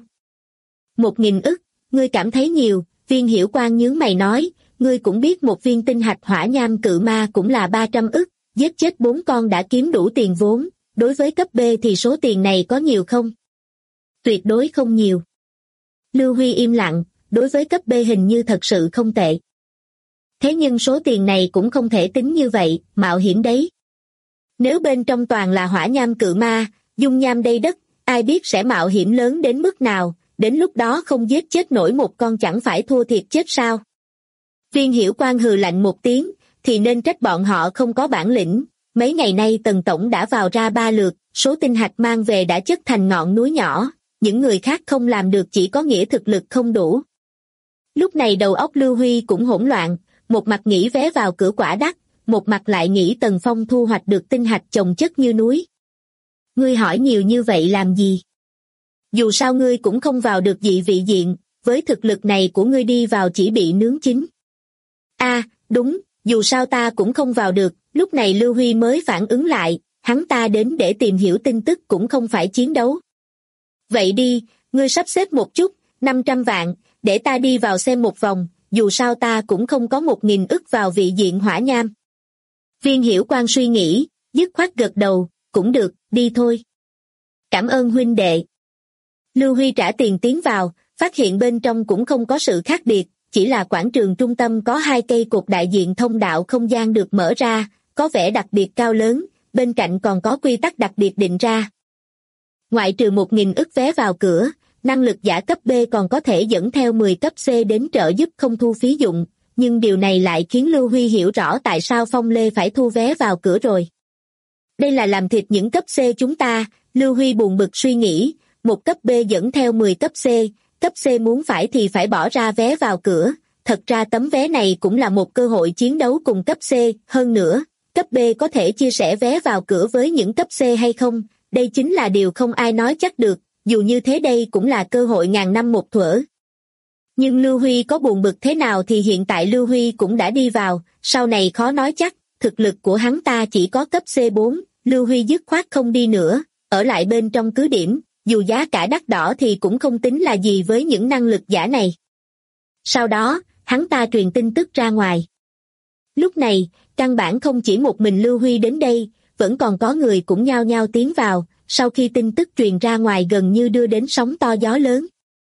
1.000 ức, ngươi cảm thấy nhiều, Viên Hiểu Quang nhướng mày nói, ngươi cũng biết một viên tinh hạch hỏa nham cự ma cũng là 300 ức, giết chết 4 con đã kiếm đủ tiền vốn, đối với cấp B thì số tiền này có nhiều không? Tuyệt đối không nhiều. Lưu Huy im lặng, đối với cấp B hình như thật sự không tệ. Thế nhưng số tiền này cũng không thể tính như vậy, mạo hiểm đấy. Nếu bên trong toàn là hỏa nham cự ma, dung nham đầy đất, ai biết sẽ mạo hiểm lớn đến mức nào, đến lúc đó không giết chết nổi một con chẳng phải thua thiệt chết sao? Viên Hiểu Quang hừ lạnh một tiếng, thì nên trách bọn họ không có bản lĩnh. Mấy ngày nay Tần Tổng đã vào ra 3 lượt, số tinh hạch mang về đã chất thành ngọn núi nhỏ, những người khác không làm được chỉ có nghĩa thực lực không đủ. Lúc này đầu óc Lưu Huy cũng hỗn loạn, một mặt nghĩ vé vào cửa quả đắt, một mặt lại nghĩ Tần Phong thu hoạch được tinh hạch chồng chất như núi. Ngươi hỏi nhiều như vậy làm gì? Dù sao ngươi cũng không vào được dị vị diện, với thực lực này của ngươi đi vào chỉ bị nướng chín. Đúng, dù sao ta cũng không vào được, lúc này Lưu Huy mới phản ứng lại, hắn ta đến để tìm hiểu tin tức cũng không phải chiến đấu. Vậy đi, ngươi sắp xếp một chút, 500 vạn, để ta đi vào xem một vòng, dù sao ta cũng không có 1.000 ức vào vị diện hỏa nham. Viên Hiểu Quang suy nghĩ, dứt khoát gật đầu, cũng được, đi thôi. Cảm ơn huynh đệ. Lưu Huy trả tiền tiến vào, phát hiện bên trong cũng không có sự khác biệt, chỉ là quảng trường trung tâm có 2 cây cột đại diện thông đạo không gian được mở ra, có vẻ đặc biệt cao lớn, bên cạnh còn có quy tắc đặc biệt định ra. Ngoại trừ 1.000 ức vé vào cửa, năng lực giả cấp B còn có thể dẫn theo 10 cấp C đến trợ giúp không thu phí dụng, nhưng điều này lại khiến Lưu Huy hiểu rõ tại sao Phong Lê phải thu vé vào cửa rồi. Đây là làm thịt những cấp C chúng ta, Lưu Huy buồn bực suy nghĩ, một cấp B dẫn theo 10 cấp C muốn phải thì phải bỏ ra vé vào cửa, thật ra tấm vé này cũng là một cơ hội chiến đấu cùng cấp C, hơn nữa, cấp B có thể chia sẻ vé vào cửa với những cấp C hay không, đây chính là điều không ai nói chắc được, dù như thế đây cũng là cơ hội ngàn năm một thuở. Nhưng Lưu Huy có buồn bực thế nào thì hiện tại Lưu Huy cũng đã đi vào, sau này khó nói chắc, thực lực của hắn ta chỉ có cấp C4, Lưu Huy dứt khoát không đi nữa, ở lại bên trong cứ điểm, dù giá cả đắt đỏ thì cũng không tính là gì với những năng lực giả này. Sau đó, hắn ta truyền tin tức ra ngoài. Lúc này, căn bản không chỉ một mình Lưu Huy đến đây, vẫn còn có người cũng nhao nhao tiến vào, sau khi tin tức truyền ra ngoài gần như đưa đến sóng to gió lớn.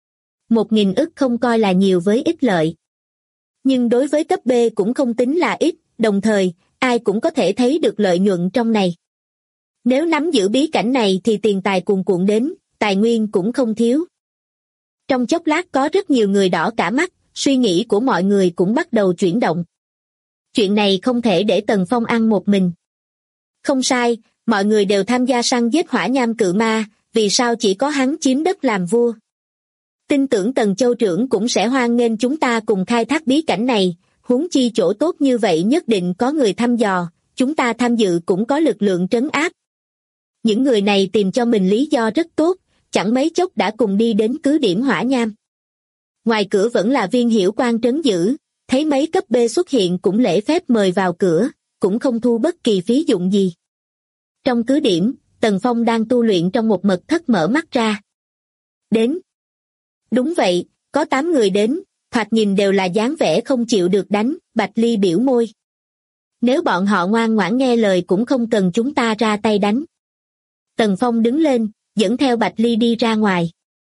1.000 ức không coi là nhiều với ích lợi. Nhưng đối với cấp B cũng không tính là ít, đồng thời, ai cũng có thể thấy được lợi nhuận trong này. Nếu nắm giữ bí cảnh này thì tiền tài cuồn cuộn đến, tài nguyên cũng không thiếu. Trong chốc lát có rất nhiều người đỏ cả mắt, suy nghĩ của mọi người cũng bắt đầu chuyển động. Chuyện này không thể để Tần Phong ăn một mình. Không sai, mọi người đều tham gia săn giết hỏa nham cự ma, vì sao chỉ có hắn chiếm đất làm vua? Tin tưởng Tần Châu trưởng cũng sẽ hoan nghênh chúng ta cùng khai thác bí cảnh này, huống chi chỗ tốt như vậy nhất định có người thăm dò, chúng ta tham dự cũng có lực lượng trấn áp. Những người này tìm cho mình lý do rất tốt, chẳng mấy chốc đã cùng đi đến cứ điểm hỏa nham. Ngoài cửa vẫn là Viên Hiểu Quang trấn giữ, thấy mấy cấp B xuất hiện cũng lễ phép mời vào cửa, cũng không thu bất kỳ phí dụng gì. Trong cứ điểm, Tần Phong đang tu luyện trong một mật thất mở mắt ra. Đến. Đúng vậy, có 8 người đến, thoạt nhìn đều là dáng vẻ không chịu được đánh, Bạch Ly biểu môi. Nếu bọn họ ngoan ngoãn nghe lời cũng không cần chúng ta ra tay đánh. Tần Phong đứng lên, dẫn theo Bạch Ly đi ra ngoài.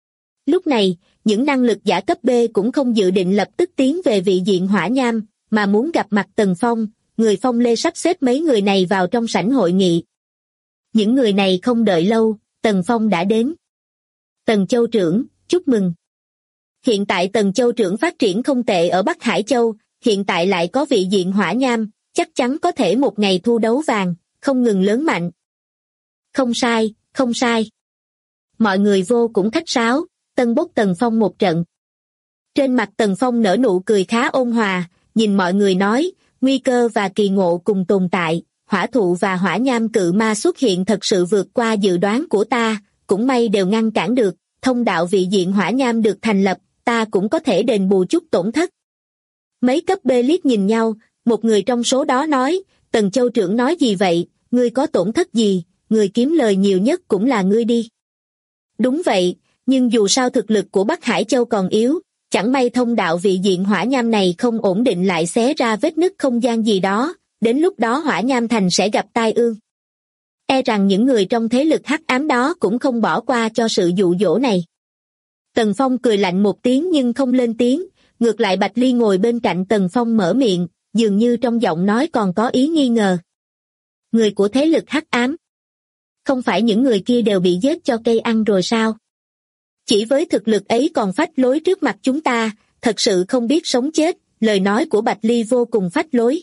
Lúc này, những năng lực giả cấp B cũng không dự định lập tức tiến về vị diện hỏa nham, mà muốn gặp mặt Tần Phong. Người Phong Lê sắp xếp mấy người này vào trong sảnh hội nghị. Những người này không đợi lâu, Tần Phong đã đến. Tần Châu trưởng, chúc mừng. Hiện tại Tần Châu trưởng phát triển không tệ ở Bắc Hải Châu, hiện tại lại có vị diện hỏa nham, chắc chắn có thể một ngày thu đấu vàng, không ngừng lớn mạnh. Không sai, không sai. Mọi người vô cũng khách sáo, tân bốc Tần Phong một trận. Trên mặt Tần Phong nở nụ cười khá ôn hòa, nhìn mọi người nói, nguy cơ và kỳ ngộ cùng tồn tại, hỏa thụ và hỏa nham cự ma xuất hiện thật sự vượt qua dự đoán của ta, cũng may đều ngăn cản được, thông đạo vị diện hỏa nham được thành lập, ta cũng có thể đền bù chút tổn thất. Mấy cấp B liếc nhìn nhau, một người trong số đó nói, Tần Châu trưởng nói gì vậy, ngươi có tổn thất gì, người kiếm lời nhiều nhất cũng là ngươi đi. Đúng vậy, nhưng dù sao thực lực của Bắc Hải Châu còn yếu, chẳng may thông đạo vị diện hỏa nham này không ổn định lại xé ra vết nứt không gian gì đó, đến lúc đó hỏa nham thành sẽ gặp tai ương. E rằng những người trong thế lực hắc ám đó cũng không bỏ qua cho sự dụ dỗ này. Tần Phong cười lạnh một tiếng nhưng không lên tiếng, ngược lại Bạch Ly ngồi bên cạnh Tần Phong mở miệng, dường như trong giọng nói còn có ý nghi ngờ. Người của thế lực hắc ám. Không phải những người kia đều bị giết cho cây ăn rồi sao? Chỉ với thực lực ấy còn phách lối trước mặt chúng ta, thật sự không biết sống chết, lời nói của Bạch Ly vô cùng phách lối.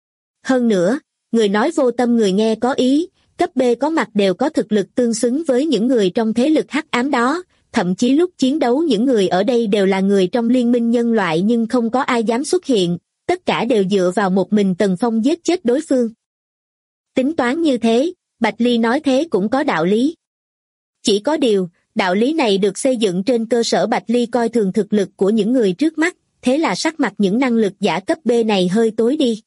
Hơn nữa, người nói vô tâm người nghe có ý, cấp B có mặt đều có thực lực tương xứng với những người trong thế lực hắc ám đó, thậm chí lúc chiến đấu những người ở đây đều là người trong liên minh nhân loại nhưng không có ai dám xuất hiện, tất cả đều dựa vào một mình Tần Phong giết chết đối phương. Tính toán như thế, Bạch Ly nói thế cũng có đạo lý. Chỉ có điều, đạo lý này được xây dựng trên cơ sở Bạch Ly coi thường thực lực của những người trước mắt, thế là sắc mặt những năng lực giả cấp B này hơi tối đi.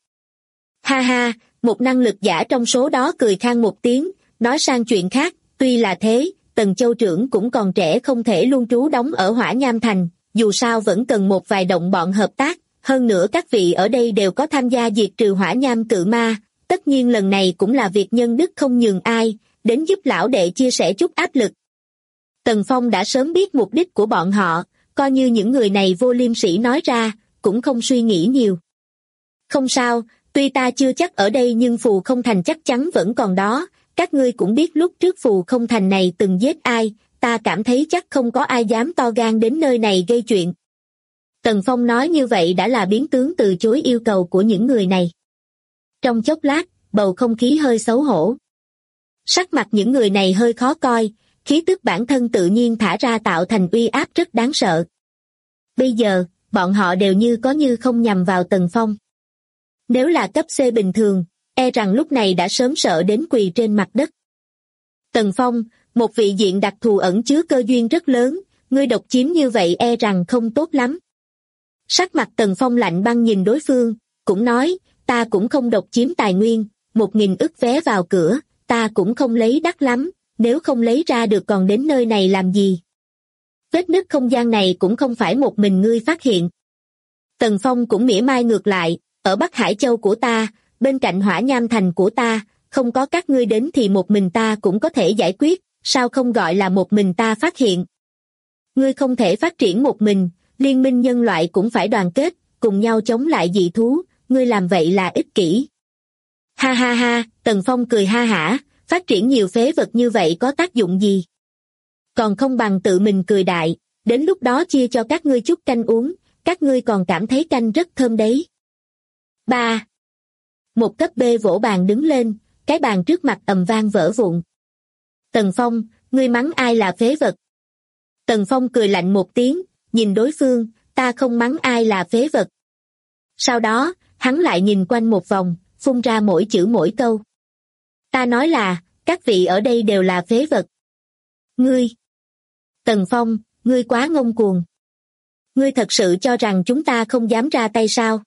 Ha ha, một năng lực giả trong số đó cười khan một tiếng, nói sang chuyện khác, tuy là thế, Tần Châu trưởng cũng còn trẻ không thể luôn trú đóng ở Hỏa Nham Thành, dù sao vẫn cần một vài đồng bọn hợp tác, hơn nữa các vị ở đây đều có tham gia diệt trừ Hỏa Nham cự ma, tất nhiên lần này cũng là việc nhân đức không nhường ai, đến giúp lão đệ chia sẻ chút áp lực. Tần Phong đã sớm biết mục đích của bọn họ, coi như những người này vô liêm sỉ nói ra, cũng không suy nghĩ nhiều. Không sao, tuy ta chưa chắc ở đây nhưng Phù Không Thành chắc chắn vẫn còn đó, các ngươi cũng biết lúc trước Phù Không Thành này từng giết ai, ta cảm thấy chắc không có ai dám to gan đến nơi này gây chuyện. Tần Phong nói như vậy đã là biến tướng từ chối yêu cầu của những người này. Trong chốc lát, bầu không khí hơi xấu hổ. Sắc mặt những người này hơi khó coi, khí tức bản thân tự nhiên thả ra tạo thành uy áp rất đáng sợ. Bây giờ, bọn họ đều như có như không nhằm vào Tần Phong. Nếu là cấp C bình thường, e rằng lúc này đã sớm sợ đến quỳ trên mặt đất. Tần Phong, một vị diện đặc thù ẩn chứa cơ duyên rất lớn, ngươi độc chiếm như vậy e rằng không tốt lắm. Sắc mặt Tần Phong lạnh băng nhìn đối phương, cũng nói, ta cũng không độc chiếm tài nguyên, 1.000 ức vé vào cửa, ta cũng không lấy đắt lắm, nếu không lấy ra được còn đến nơi này làm gì. Vết nứt không gian này cũng không phải một mình ngươi phát hiện. Tần Phong cũng mỉa mai ngược lại, ở Bắc Hải Châu của ta, bên cạnh Hỏa Nham Thành của ta, không có các ngươi đến thì một mình ta cũng có thể giải quyết, sao không gọi là một mình ta phát hiện. Ngươi không thể phát triển một mình, liên minh nhân loại cũng phải đoàn kết, cùng nhau chống lại dị thú, ngươi làm vậy là ích kỷ. Ha ha ha, Tần Phong cười ha hả, phát triển nhiều phế vật như vậy có tác dụng gì? Còn không bằng tự mình cười đại, đến lúc đó chia cho các ngươi chút canh uống, các ngươi còn cảm thấy canh rất thơm đấy. 3. Một cấp B vỗ bàn đứng lên, cái bàn trước mặt ầm vang vỡ vụn. Tần Phong, ngươi mắng ai là phế vật? Tần Phong cười lạnh một tiếng, nhìn đối phương, ta không mắng ai là phế vật. Sau đó, hắn lại nhìn quanh một vòng, phun ra mỗi chữ mỗi câu. Ta nói là, các vị ở đây đều là phế vật. Ngươi! Tần Phong, ngươi quá ngông cuồng. Ngươi thật sự cho rằng chúng ta không dám ra tay sao?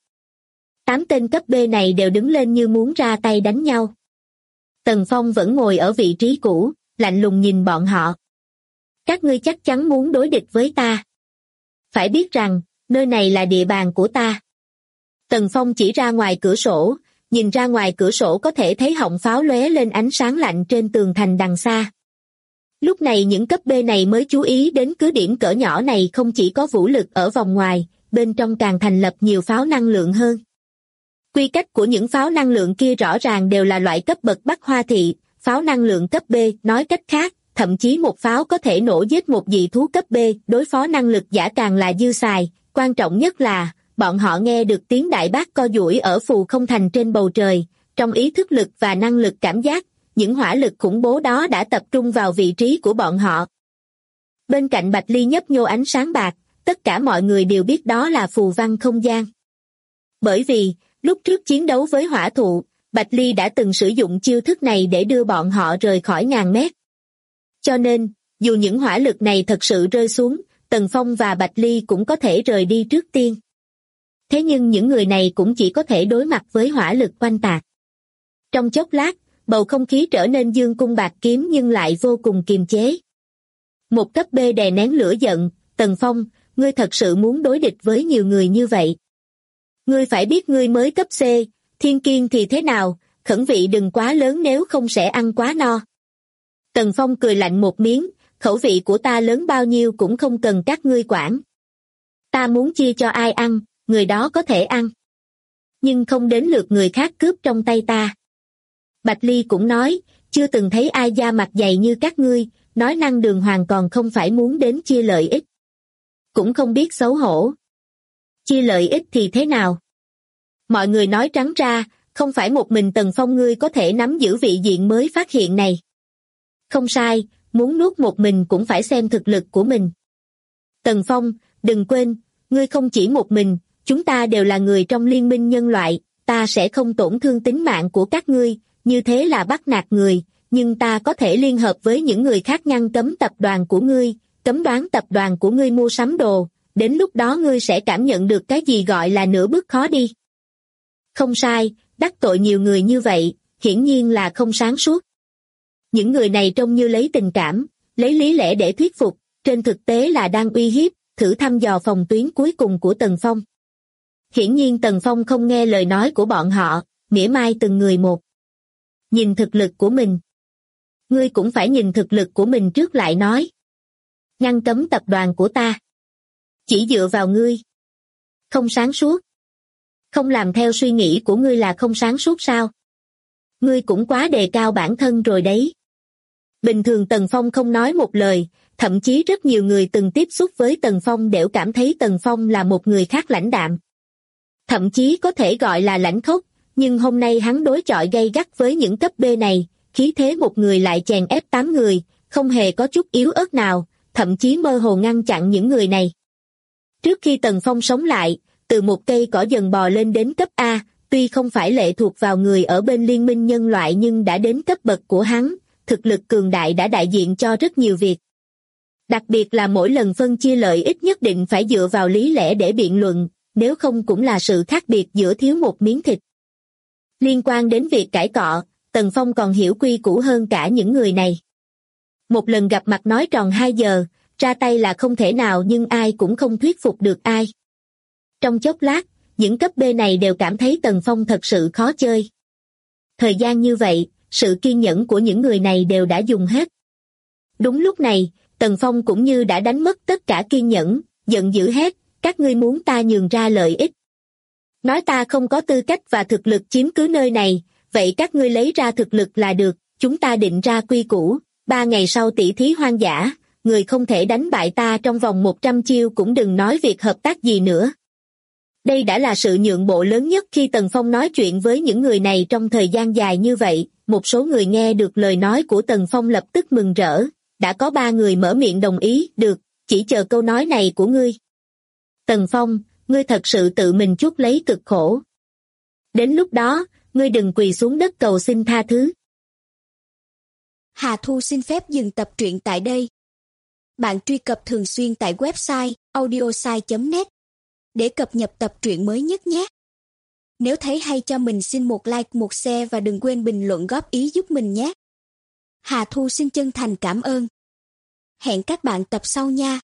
8 tên cấp B này đều đứng lên như muốn ra tay đánh nhau. Tần Phong vẫn ngồi ở vị trí cũ, lạnh lùng nhìn bọn họ. Các ngươi chắc chắn muốn đối địch với ta. Phải biết rằng, nơi này là địa bàn của ta. Tần Phong chỉ ra ngoài cửa sổ, nhìn ra ngoài cửa sổ có thể thấy họng pháo lóe lên ánh sáng lạnh trên tường thành đằng xa. Lúc này những cấp B này mới chú ý đến cứ điểm cỡ nhỏ này không chỉ có vũ lực ở vòng ngoài, bên trong càng thành lập nhiều pháo năng lượng hơn. Quy cách của những pháo năng lượng kia rõ ràng đều là loại cấp bậc Bắc Hoa Thị, pháo năng lượng cấp B, nói cách khác, thậm chí một pháo có thể nổ giết một dị thú cấp B, đối phó năng lực giả càng là dư xài, quan trọng nhất là, bọn họ nghe được tiếng đại bác co duỗi ở Phù Không Thành trên bầu trời, trong ý thức lực và năng lực cảm giác, những hỏa lực khủng bố đó đã tập trung vào vị trí của bọn họ. Bên cạnh Bạch Ly nhấp nhô ánh sáng bạc, tất cả mọi người đều biết đó là phù văn không gian. Bởi vì, lúc trước chiến đấu với hỏa thụ, Bạch Ly đã từng sử dụng chiêu thức này để đưa bọn họ rời khỏi ngàn mét. Cho nên, dù những hỏa lực này thật sự rơi xuống, Tần Phong và Bạch Ly cũng có thể rời đi trước tiên. Thế nhưng những người này cũng chỉ có thể đối mặt với hỏa lực oanh tạc. Trong chốc lát, bầu không khí trở nên dương cung bạt kiếm nhưng lại vô cùng kiềm chế. Một cấp B đè nén lửa giận, Tần Phong, ngươi thật sự muốn đối địch với nhiều người như vậy. Ngươi phải biết ngươi mới cấp C, thiên kiên thì thế nào, khẩu vị đừng quá lớn nếu không sẽ ăn quá no. Tần Phong cười lạnh một miếng, khẩu vị của ta lớn bao nhiêu cũng không cần các ngươi quản. Ta muốn chia cho ai ăn, người đó có thể ăn. Nhưng không đến lượt người khác cướp trong tay ta. Bạch Ly cũng nói, chưa từng thấy ai da mặt dày như các ngươi, nói năng đường hoàng còn không phải muốn đến chia lợi ích. Cũng không biết xấu hổ. Chia lợi ích thì thế nào? Mọi người nói trắng ra, không phải một mình Tần Phong ngươi có thể nắm giữ vị diện mới phát hiện này. Không sai, muốn nuốt một mình cũng phải xem thực lực của mình. Tần Phong, đừng quên, ngươi không chỉ một mình, chúng ta đều là người trong liên minh nhân loại, ta sẽ không tổn thương tính mạng của các ngươi, như thế là bắt nạt người, nhưng ta có thể liên hợp với những người khác ngăn cấm tập đoàn của ngươi, cấm đoán tập đoàn của ngươi mua sắm đồ, đến lúc đó ngươi sẽ cảm nhận được cái gì gọi là nửa bước khó đi. Không sai, đắc tội nhiều người như vậy, hiển nhiên là không sáng suốt. Những người này trông như lấy tình cảm, lấy lý lẽ để thuyết phục, trên thực tế là đang uy hiếp, thử thăm dò phòng tuyến cuối cùng của Tần Phong. Hiển nhiên Tần Phong không nghe lời nói của bọn họ, mỉa mai từng người một. Nhìn thực lực của mình. Ngươi cũng phải nhìn thực lực của mình trước lại nói. Ngăn cấm tập đoàn của ta. Chỉ dựa vào ngươi. Không sáng suốt. Không làm theo suy nghĩ của ngươi là không sáng suốt sao? Ngươi cũng quá đề cao bản thân rồi đấy. Bình thường Tần Phong không nói một lời, thậm chí rất nhiều người từng tiếp xúc với Tần Phong đều cảm thấy Tần Phong là một người khác lãnh đạm. Thậm chí có thể gọi là lãnh khốc, nhưng hôm nay hắn đối chọi gay gắt với những cấp B này, khí thế một người lại chèn ép 8 người, không hề có chút yếu ớt nào, thậm chí mơ hồ ngăn chặn những người này. Trước khi Tần Phong sống lại, từ một cây cỏ dần bò lên đến cấp A, tuy không phải lệ thuộc vào người ở bên liên minh nhân loại nhưng đã đến cấp bậc của hắn, thực lực cường đại đã đại diện cho rất nhiều việc. Đặc biệt là mỗi lần phân chia lợi ích nhất định phải dựa vào lý lẽ để biện luận, nếu không cũng là sự khác biệt giữa thiếu một miếng thịt. Liên quan đến việc cãi cọ, Tần Phong còn hiểu quy củ hơn cả những người này. Một lần gặp mặt nói tròn 2 giờ, ra tay là không thể nào nhưng ai cũng không thuyết phục được ai. Trong chốc lát, những cấp B này đều cảm thấy Tần Phong thật sự khó chơi. Thời gian như vậy, sự kiên nhẫn của những người này đều đã dùng hết. Đúng lúc này, Tần Phong cũng như đã đánh mất tất cả kiên nhẫn, giận dữ hét, các ngươi muốn ta nhường ra lợi ích. Nói ta không có tư cách và thực lực chiếm cứ nơi này, vậy các ngươi lấy ra thực lực là được, chúng ta định ra quy củ, 3 ngày sau tỷ thí hoang dã, người không thể đánh bại ta trong vòng 100 chiêu cũng đừng nói việc hợp tác gì nữa. Đây đã là sự nhượng bộ lớn nhất khi Tần Phong nói chuyện với những người này trong thời gian dài như vậy, một số người nghe được lời nói của Tần Phong lập tức mừng rỡ, đã có 3 người mở miệng đồng ý, được, chỉ chờ câu nói này của ngươi. Tần Phong, ngươi thật sự tự mình chuốc lấy cực khổ. Đến lúc đó, ngươi đừng quỳ xuống đất cầu xin tha thứ. Hà Thu xin phép dừng tập truyện tại đây. Bạn truy cập thường xuyên tại website audiosai.net để cập nhật tập truyện mới nhất nhé. Nếu thấy hay cho mình xin một like, một share và đừng quên bình luận góp ý giúp mình nhé. Hà Thu xin chân thành cảm ơn. Hẹn các bạn tập sau nha.